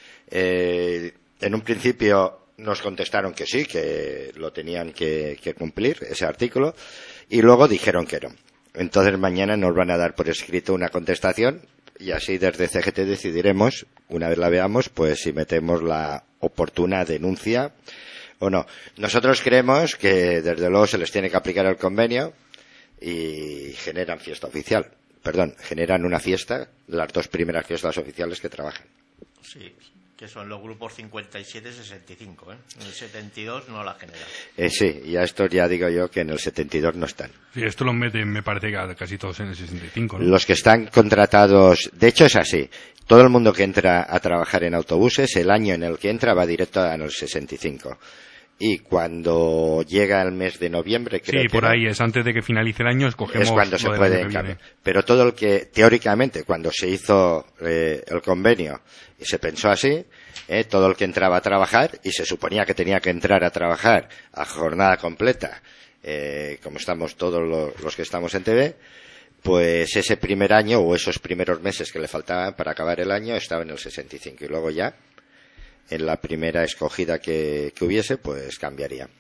Eh, en un principio nos contestaron que sí, que lo tenían que, que cumplir, ese artículo, y luego dijeron que no. Entonces mañana nos van a dar por escrito una contestación y así desde C G T decidiremos, una vez la veamos, pues si metemos la oportuna denuncia o no. Nosotros creemos que desde luego se les tiene que aplicar el convenio y generan fiesta oficial. Perdón, generan una fiesta, las dos primeras fiestas oficiales que trabajan. Sí, que son los grupos cincuenta y siete y sesenta y cinco, ¿eh? En el setenta y dos no la genera. Eh, sí, y a esto ya digo yo que en el setenta y dos no están. Sí, esto lo meten, me parece, que casi todos en el sesenta y cinco, ¿no? Los que están contratados, de hecho es así, todo el mundo que entra a trabajar en autobuses, el año en el que entra va directo a los sesenta y cinco. Y cuando llega el mes de noviembre, creo sí, que por no, ahí es antes de que finalice el año, escogemos es cuando lo se del puede año que encargar. viene. Pero todo el que, teóricamente, cuando se hizo eh, el convenio y se pensó así, eh, todo el que entraba a trabajar, y se suponía que tenía que entrar a trabajar a jornada completa, eh, como estamos todos los, los que estamos en T V, pues ese primer año o esos primeros meses que le faltaban para acabar el año estaba en el sesenta y cinco, y luego ya, en la primera escogida que, que hubiese, pues cambiaría.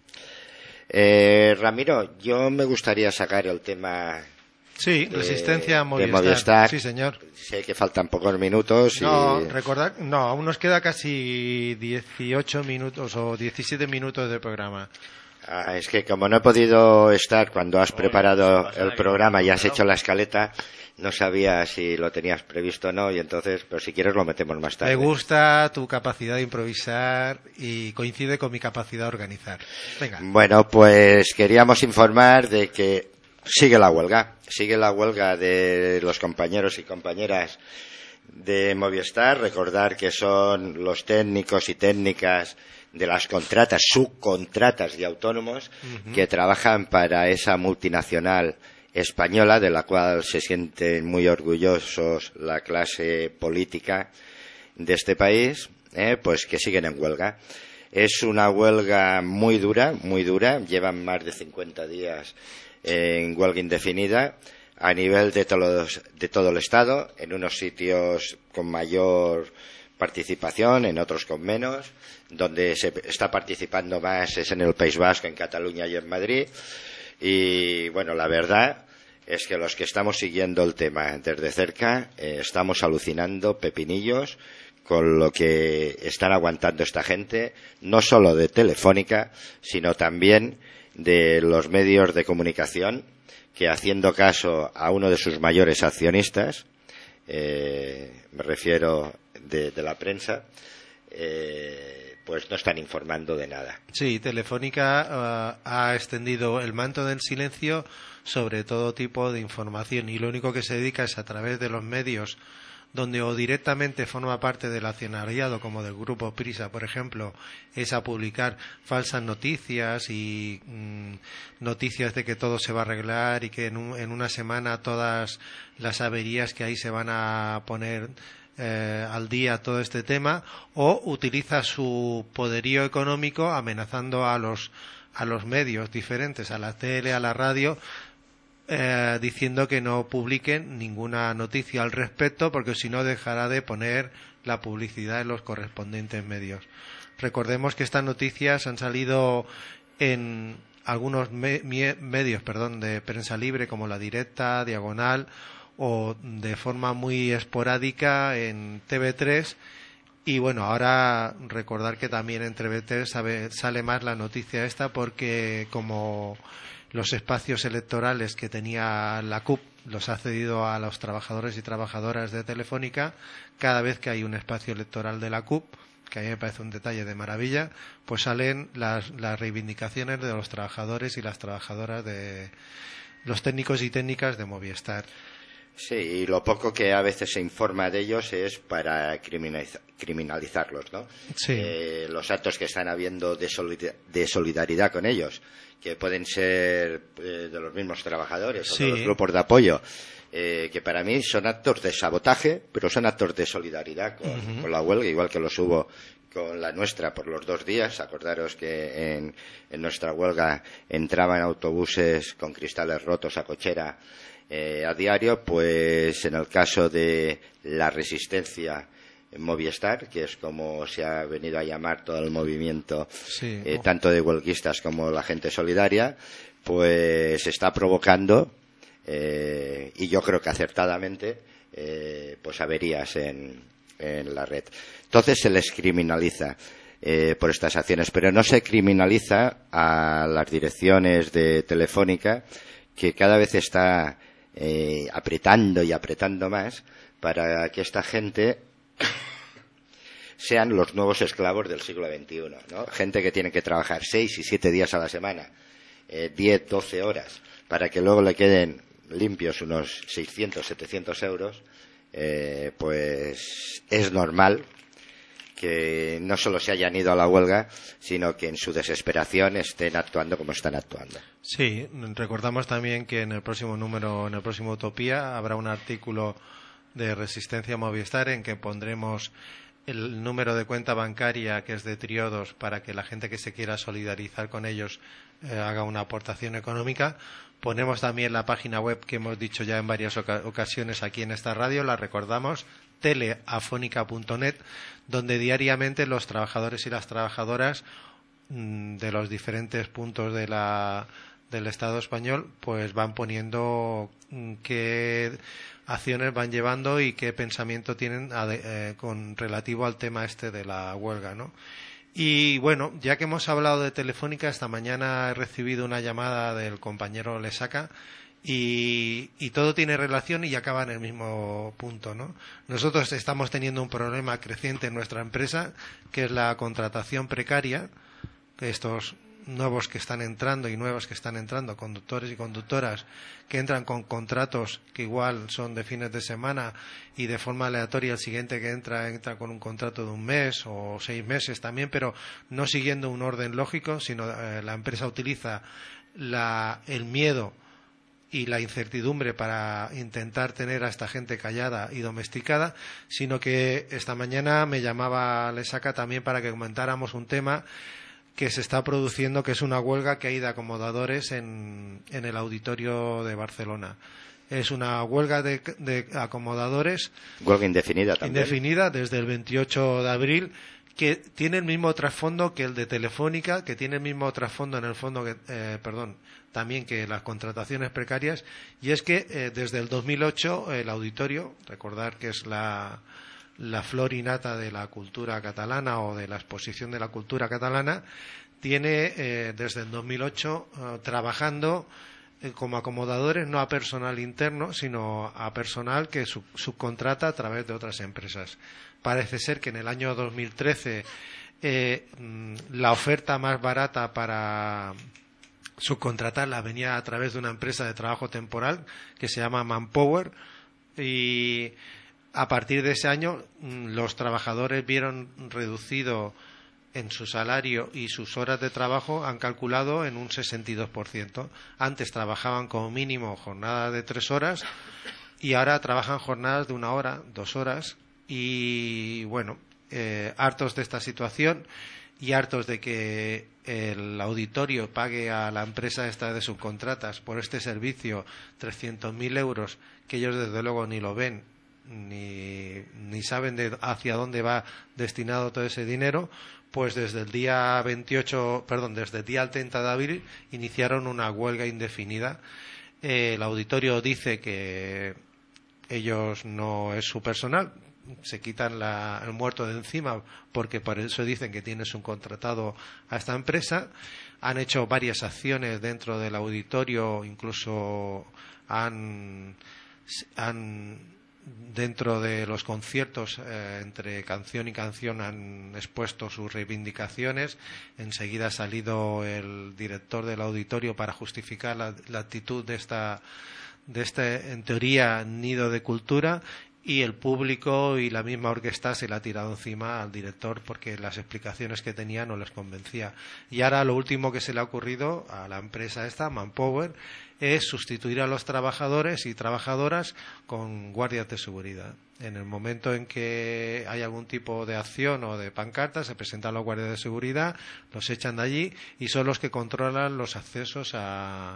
Eh, Ramiro, yo me gustaría sacar el tema. Sí, de, resistencia a Movistar. de Movistar. Sí, señor. Sé que faltan pocos minutos. No, y... recordad, no, aún nos queda casi dieciocho minutos o diecisiete minutos de programa. Ah, es que como no he podido estar cuando has Oye, preparado pasa el que programa no, y has no. hecho la escaleta, no sabía si lo tenías previsto o no, y entonces, pero si quieres lo metemos más tarde. Me gusta tu capacidad de improvisar y coincide con mi capacidad de organizar. Venga. Bueno, pues queríamos informar de que sigue la huelga, sigue la huelga de los compañeros y compañeras de Movistar. Recordar que son los técnicos y técnicas de las contratas, subcontratas de autónomos, uh-huh, que trabajan para esa multinacional española, de la cual se sienten muy orgullosos la clase política de este país, eh, pues que siguen en huelga. Es una huelga muy dura, muy dura, llevan más de cincuenta días en huelga indefinida a nivel de, todos, de todo el Estado, en unos sitios con mayor participación, en otros con menos. Donde se está participando más es en el País Vasco, en Cataluña y en Madrid. Y bueno, la verdad es que los que estamos siguiendo el tema desde cerca eh, estamos alucinando pepinillos con lo que están aguantando esta gente, no solo de Telefónica, sino también de los medios de comunicación, que haciendo caso a uno de sus mayores accionistas, eh, me refiero de, de la prensa, eh, pues no están informando de nada. Sí, Telefónica uh, ha extendido el manto del silencio sobre todo tipo de información, y lo único que se dedica es, a través de los medios donde o directamente forma parte del accionariado, como del grupo Prisa, por ejemplo, es a publicar falsas noticias y mmm, noticias de que todo se va a arreglar y que en, un, en una semana todas las averías que hay se van a poner eh, al día, todo este tema, o utiliza su poderío económico amenazando a los a los medios diferentes, a la tele, a la radio, Eh, diciendo que no publiquen ninguna noticia al respecto, porque si no dejará de poner la publicidad en los correspondientes medios. Recordemos que estas noticias han salido en algunos me- medios perdón, de prensa libre, como La Directa, Diagonal, o de forma muy esporádica en T V tres. Y bueno, ahora recordar que también en T V tres sabe, sale más la noticia esta, porque como los espacios electorales que tenía la C U P los ha cedido a los trabajadores y trabajadoras de Telefónica cada vez que hay un espacio electoral de la C U P, que a mí me parece un detalle de maravilla, pues salen las, las reivindicaciones de los trabajadores y las trabajadoras de los técnicos y técnicas de Movistar. Sí, y lo poco que a veces se informa de ellos es para criminaliza- criminalizarlos, ¿no? Sí. Eh, los actos que están habiendo de, solida- de solidaridad con ellos, que pueden ser eh, de los mismos trabajadores Sí. o de los grupos de apoyo, eh, que para mí son actos de sabotaje, pero son actos de solidaridad con, uh-huh. con la huelga, igual que los hubo con la nuestra por los dos días. Acordaros que en, en nuestra huelga entraban autobuses con cristales rotos a Cochera Eh, a diario. Pues en el caso de la resistencia Movistar, que es como se ha venido a llamar todo el movimiento, sí. eh, tanto de huelguistas como la gente solidaria, pues está provocando, eh, y yo creo que acertadamente, eh, pues averías en, en la red. Entonces se les criminaliza eh, por estas acciones, pero no se criminaliza a las direcciones de Telefónica, que cada vez está Eh, apretando y apretando más para que esta gente sean los nuevos esclavos del siglo veintiuno, ¿no? Gente que tiene que trabajar seis y siete días a la semana, eh, diez, doce horas, para que luego le queden limpios unos seiscientos, setecientos euros, eh, pues es normal que no solo se hayan ido a la huelga, sino que en su desesperación estén actuando como están actuando. Sí, recordamos también que en el próximo número, en el próximo Utopía, habrá un artículo de Resistencia Movistar en que pondremos el número de cuenta bancaria que es de Triodos para que la gente que se quiera solidarizar con ellos eh, haga una aportación económica. Ponemos también la página web que hemos dicho ya en varias oca- ocasiones aquí en esta radio, la recordamos, teleafónica punto net, donde diariamente los trabajadores y las trabajadoras mmm, de los diferentes puntos de la, del Estado español pues van poniendo mmm, qué acciones van llevando y qué pensamiento tienen eh, con relativo al tema este de la huelga, ¿no? Y bueno, ya que hemos hablado de Telefónica, esta mañana he recibido una llamada del compañero Lesaca y, y todo tiene relación y acaba en el mismo punto, ¿no? Nosotros estamos teniendo un problema creciente en nuestra empresa, que es la contratación precaria, que estos nuevos que están entrando y nuevos que están entrando, conductores y conductoras, que entran con contratos que igual son de fines de semana y de forma aleatoria el siguiente que entra entra con un contrato de un mes o seis meses también, pero no siguiendo un orden lógico, sino eh, la empresa utiliza la, el miedo y la incertidumbre para intentar tener a esta gente callada y domesticada, sino que esta mañana me llamaba Lesaca también para que comentáramos un tema que se está produciendo, que es una huelga que hay de acomodadores en, en el auditorio de Barcelona. Es una huelga de, de acomodadores. Huelga indefinida también. Indefinida desde el veintiocho de abril, que tiene el mismo trasfondo que el de Telefónica, que tiene el mismo trasfondo en el fondo, que, eh, perdón, también que las contrataciones precarias, y es que eh, desde el dos mil ocho el auditorio, recordar que es la la flor y nata de la cultura catalana o de la exposición de la cultura catalana, tiene eh, desde el dos mil ocho eh, trabajando eh, como acomodadores no a personal interno, sino a personal que sub- subcontrata a través de otras empresas. Parece ser que en el año dos mil trece eh, la oferta más barata para subcontratarla venía a través de una empresa de trabajo temporal que se llama Manpower, y a partir de ese año los trabajadores vieron reducido en su salario y sus horas de trabajo, han calculado en un sesenta y dos por ciento. Antes trabajaban como mínimo jornadas de tres horas y ahora trabajan jornadas de una hora, dos horas. Y bueno, eh, hartos de esta situación y hartos de que el auditorio pague a la empresa esta de subcontratas por este servicio trescientos mil euros, que ellos desde luego ni lo ven ni, ni saben de hacia dónde va destinado todo ese dinero, pues desde el día veintiocho, perdón, desde el día treinta de abril iniciaron una huelga indefinida. Eh, el auditorio dice que ellos no es su personal, se quitan la, el muerto de encima porque por eso dicen que tienes un contratado a esta empresa. han hecho varias acciones dentro del auditorio, incluso han, han dentro de los conciertos, eh, entre canción y canción, han expuesto sus reivindicaciones. Enseguida ha salido el director del auditorio para justificar la, la actitud de esta, de este, en teoría, nido de cultura, y el público y la misma orquesta se la ha tirado encima al director porque las explicaciones que tenía no les convencía. Y ahora lo último que se le ha ocurrido a la empresa esta, Manpower, es sustituir a los trabajadores y trabajadoras con guardias de seguridad. En el momento en que hay algún tipo de acción o de pancarta, se presentan los guardias de seguridad, los echan de allí y son los que controlan los accesos a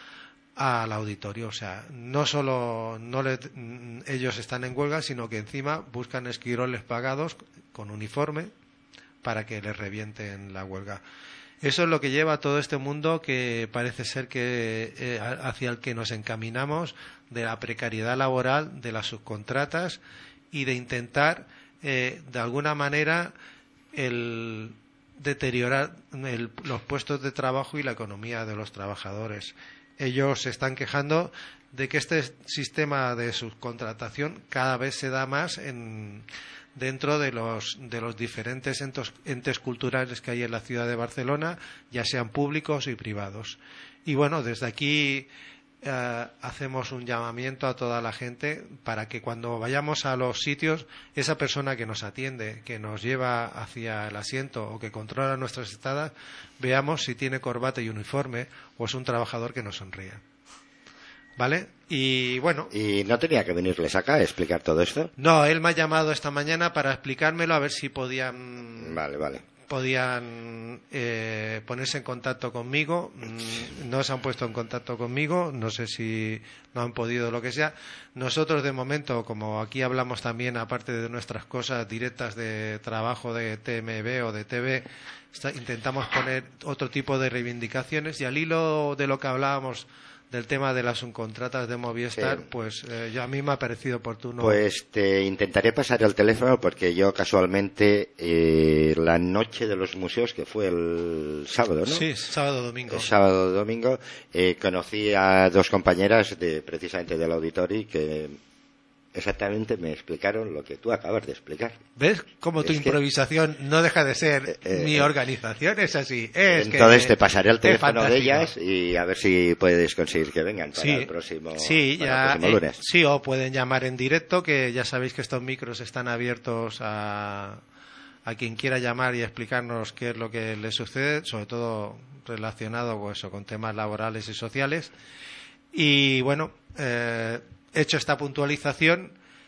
al auditorio. O sea, no solo no le, ellos están en huelga, sino que encima buscan esquiroles pagados con uniforme para que les revienten la huelga. Eso es lo que lleva a todo este mundo que parece ser que eh, hacia el que nos encaminamos, de la precariedad laboral, de las subcontratas y de intentar eh, de alguna manera el deteriorar el, los puestos de trabajo y la economía de los trabajadores. Ellos se están quejando de que este sistema de subcontratación cada vez se da más en, dentro de los, de los diferentes entes, entes culturales que hay en la ciudad de Barcelona, ya sean públicos y privados. Y bueno, desde aquí eh, hacemos un llamamiento a toda la gente para que cuando vayamos a los sitios, esa persona que nos atiende, que nos lleva hacia el asiento o que controla nuestras estadas, veamos si tiene corbata y uniforme o es un trabajador que nos sonría. ¿Vale? Y bueno. ¿Y no tenía que venirles acá a explicar todo esto? No, él me ha llamado esta mañana para explicármelo, a ver si podían. Vale, vale. Podían eh, ponerse en contacto conmigo. No se han puesto en contacto conmigo, no sé si no han podido, lo que sea. Nosotros de momento, como aquí hablamos también, aparte de nuestras cosas directas de trabajo de T M B o de T V, está, intentamos poner otro tipo de reivindicaciones, y al hilo de lo que hablábamos del tema de las subcontratas de Movistar, sí. pues eh, ya a mí me ha parecido oportuno. Pues te intentaré pasar el teléfono porque yo casualmente eh, la noche de los museos, que fue el sábado, ¿no? Sí, sábado-domingo. El sábado-domingo eh, conocí a dos compañeras de precisamente del auditorio que exactamente me explicaron lo que tú acabas de explicar. ¿Ves cómo tu es improvisación que, no deja de ser eh, mi eh, organización? Es así. Es entonces que, te pasaré el teléfono de ellas y a ver si puedes conseguir que vengan para sí, el próximo, sí, para ya, el próximo lunes. Eh, sí, o pueden llamar en directo, que ya sabéis que estos micros están abiertos a, a quien quiera llamar y explicarnos qué es lo que le sucede, sobre todo relacionado con eso, con temas laborales y sociales. Y bueno, eh, hecho esta puntualización,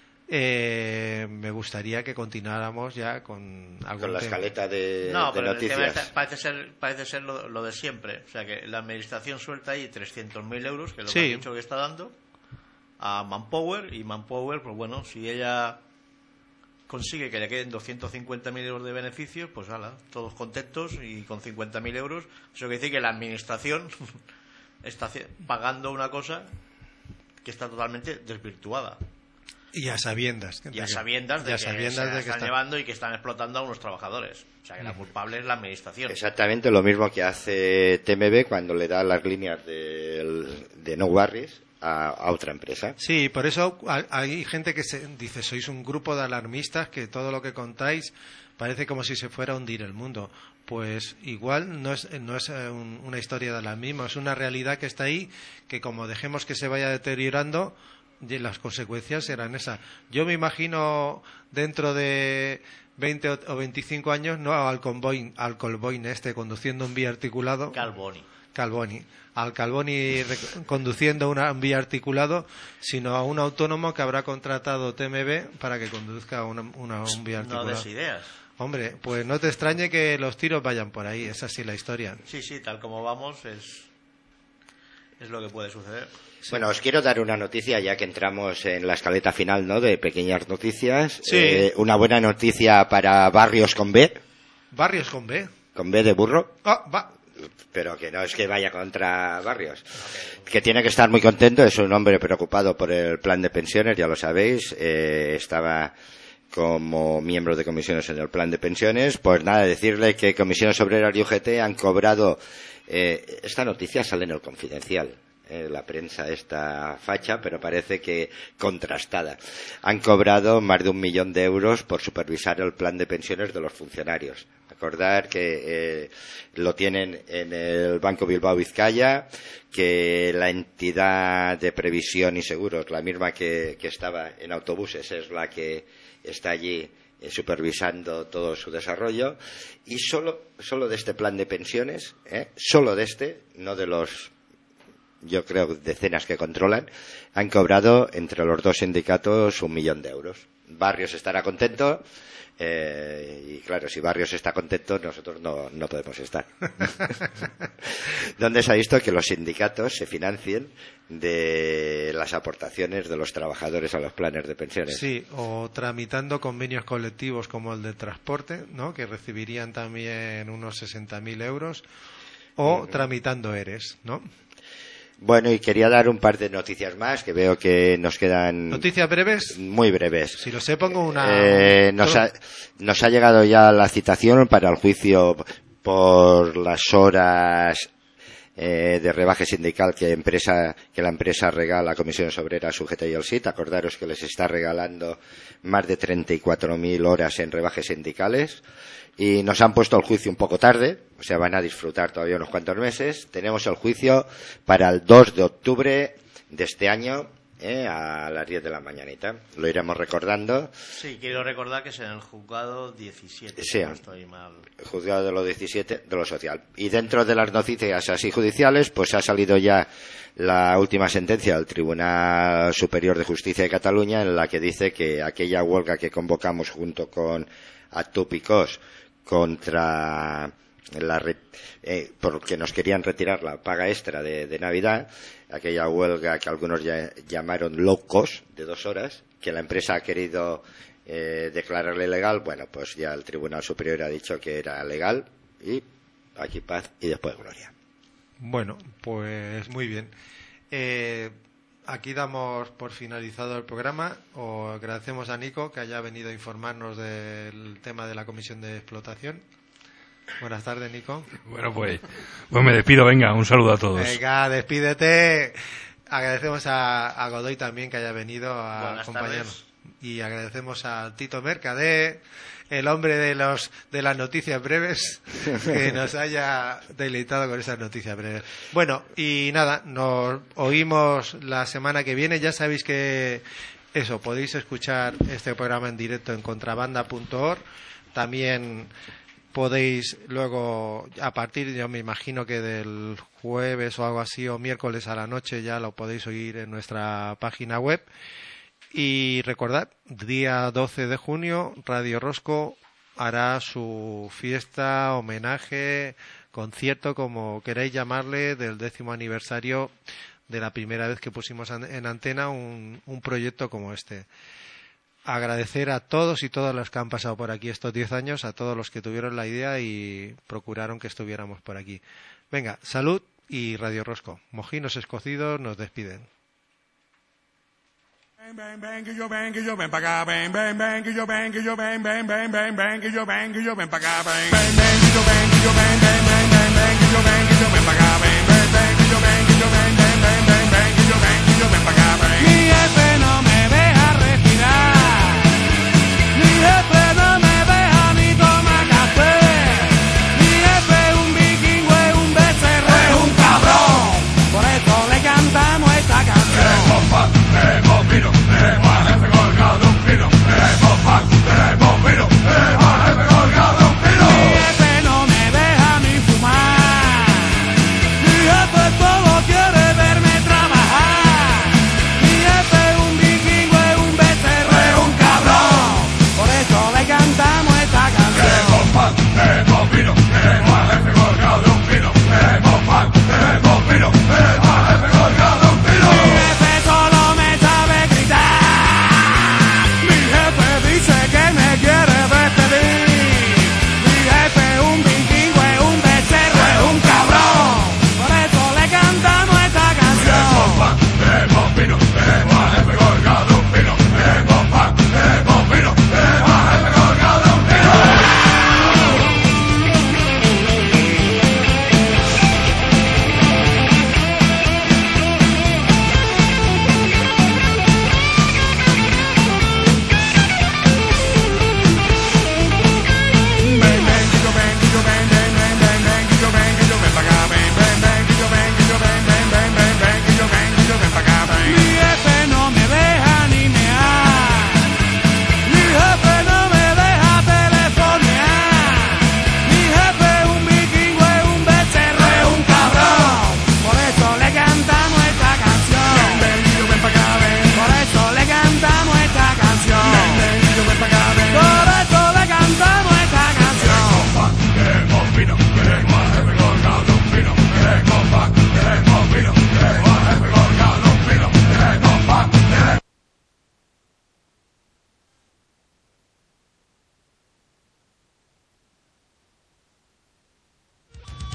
eh, me gustaría que continuáramos ya con algún con la tema. escaleta de, no, de pero noticias. El tema está, parece ser, parece ser lo, lo de siempre. O sea, que la administración suelta ahí trescientos mil euros, que es lo sí. que ha dicho que está dando, a Manpower, y Manpower, pues bueno, si ella consigue que le queden doscientos cincuenta mil euros de beneficios, pues ala, todos contentos, y con cincuenta mil euros, eso quiere decir que la administración está pagando una cosa que está totalmente desvirtuada. Y a sabiendas. Y a sabiendas de, y a que, sabiendas se de la que están está... llevando y que están explotando a unos trabajadores. O sea, que la culpable es la administración. Exactamente lo mismo que hace T M B cuando le da las líneas de, de No Worries a, a otra empresa. Sí, por eso hay gente que se dice, sois un grupo de alarmistas que todo lo que contáis parece como si se fuera a hundir el mundo. Pues igual no es, no es un, una historia de alarmismo, es una realidad que está ahí, que como dejemos que se vaya deteriorando, las consecuencias serán esas. Yo me imagino dentro de veinte o veinticinco años, no al Colboin, al Colboin este conduciendo un biarticulado. Calboni. Calboni. Al Calboni conduciendo una, un biarticulado, sino a un autónomo que habrá contratado T M B para que conduzca una, una, un biarticulado. No des ideas. Hombre, pues no te extrañe que los tiros vayan por ahí, es así la historia. Sí, sí, tal como vamos es, es lo que puede suceder. Sí. Bueno, os quiero dar una noticia ya que entramos en la escaleta final, ¿no? De pequeñas noticias. Sí. Eh, una buena noticia para Barrios con B. Barrios con B. Con B de burro. Ah, va. Pero que no es que vaya contra Barrios. Que tiene que estar muy contento, es un hombre preocupado por el plan de pensiones, ya lo sabéis. Eh, estaba como miembro de comisiones en el plan de pensiones. Pues nada, decirle que Comisiones Obreras y U G T han cobrado Eh, esta noticia sale en el Confidencial. Eh, la prensa está facha, pero parece que contrastada. Han cobrado más de un millón de euros por supervisar el plan de pensiones de los funcionarios. Acordar que eh, lo tienen en el Banco Bilbao Vizcaya, que la entidad de previsión y seguros, la misma que, que estaba en autobuses, es la que está allí eh, supervisando todo su desarrollo. Y solo, solo de este plan de pensiones, eh, solo de este, no de los, yo creo, decenas que controlan, han cobrado entre los dos sindicatos un millón de euros. Barrios estará contento. Eh, y claro, si Barrios está contento, nosotros no, no podemos estar. ¿Dónde se ha visto que los sindicatos se financien de las aportaciones de los trabajadores a los planes de pensiones? Sí, o tramitando convenios colectivos como el de transporte, ¿no? Que recibirían también unos sesenta mil euros, o uh-huh. tramitando ERES, ¿no? Bueno, y quería dar un par de noticias más, que veo que nos quedan... ¿Noticias breves? Muy breves. Si lo sé, pongo una... Eh, nos, ha, nos ha llegado ya la citación para el juicio por las horas eh, de rebaje sindical que, empresa, que la empresa regala a Comisiones Obreras, U G T y el S I T. Acordaros que les está regalando más de treinta y cuatro mil horas en rebajes sindicales. Y nos han puesto el juicio un poco tarde, o sea, van a disfrutar todavía unos cuantos meses. Tenemos el juicio para el dos de octubre de este año, eh, a las diez de la mañanita. Lo iremos recordando. Sí, quiero recordar que es en el juzgado diecisiete. Sí, no estoy mal. El juzgado de lo diecisiete de lo social. Y dentro de las noticias así judiciales, pues ha salido ya la última sentencia del Tribunal Superior de Justicia de Cataluña, en la que dice que aquella huelga que convocamos junto con Atupicos contra la eh, porque nos querían retirar la paga extra de, de Navidad, aquella huelga que algunos ya, llamaron low cost de dos horas, que la empresa ha querido eh, declararle legal. Bueno, pues ya el Tribunal Superior ha dicho que era legal, y aquí paz y después gloria. Bueno, pues muy bien. Eh, aquí damos por finalizado el programa. O agradecemos a Nico que haya venido a informarnos del tema de la comisión de explotación. Buenas tardes, Nico. Bueno, pues, pues me despido. Venga, un saludo a todos. Venga, despídete. Agradecemos a, a Godoy también que haya venido a acompañarnos. Y agradecemos a Tito Mercader, el hombre de los de las noticias breves, que nos haya deleitado con esas noticias breves. Bueno, y nada, nos oímos la semana que viene. Ya sabéis que eso, podéis escuchar este programa en directo en contrabanda punto org. También podéis luego, a partir, yo me imagino que del jueves o algo así, o miércoles a la noche, ya lo podéis oír en nuestra página web. Y recordad, día doce de junio, Radio Rosco hará su fiesta, homenaje, concierto, como queráis llamarle, del décimo aniversario de la primera vez que pusimos en antena un, un proyecto como este. Agradecer a todos y todas los que han pasado por aquí estos diez años, a todos los que tuvieron la idea y procuraron que estuviéramos por aquí. Venga, salud y Radio Rosco. Mojinos escocidos nos despiden. Ven, ven, que yo ven, que yo ven pa' acá, ven, ven, ven, que yo ven, que yo ven, ven, ven, ven, ven, que yo ven, que yo ven pa' acá, ven, ven, ven, que yo ven, que yo ven, ven, ven, ven, ven, que yo ven, que yo ven pa' acá.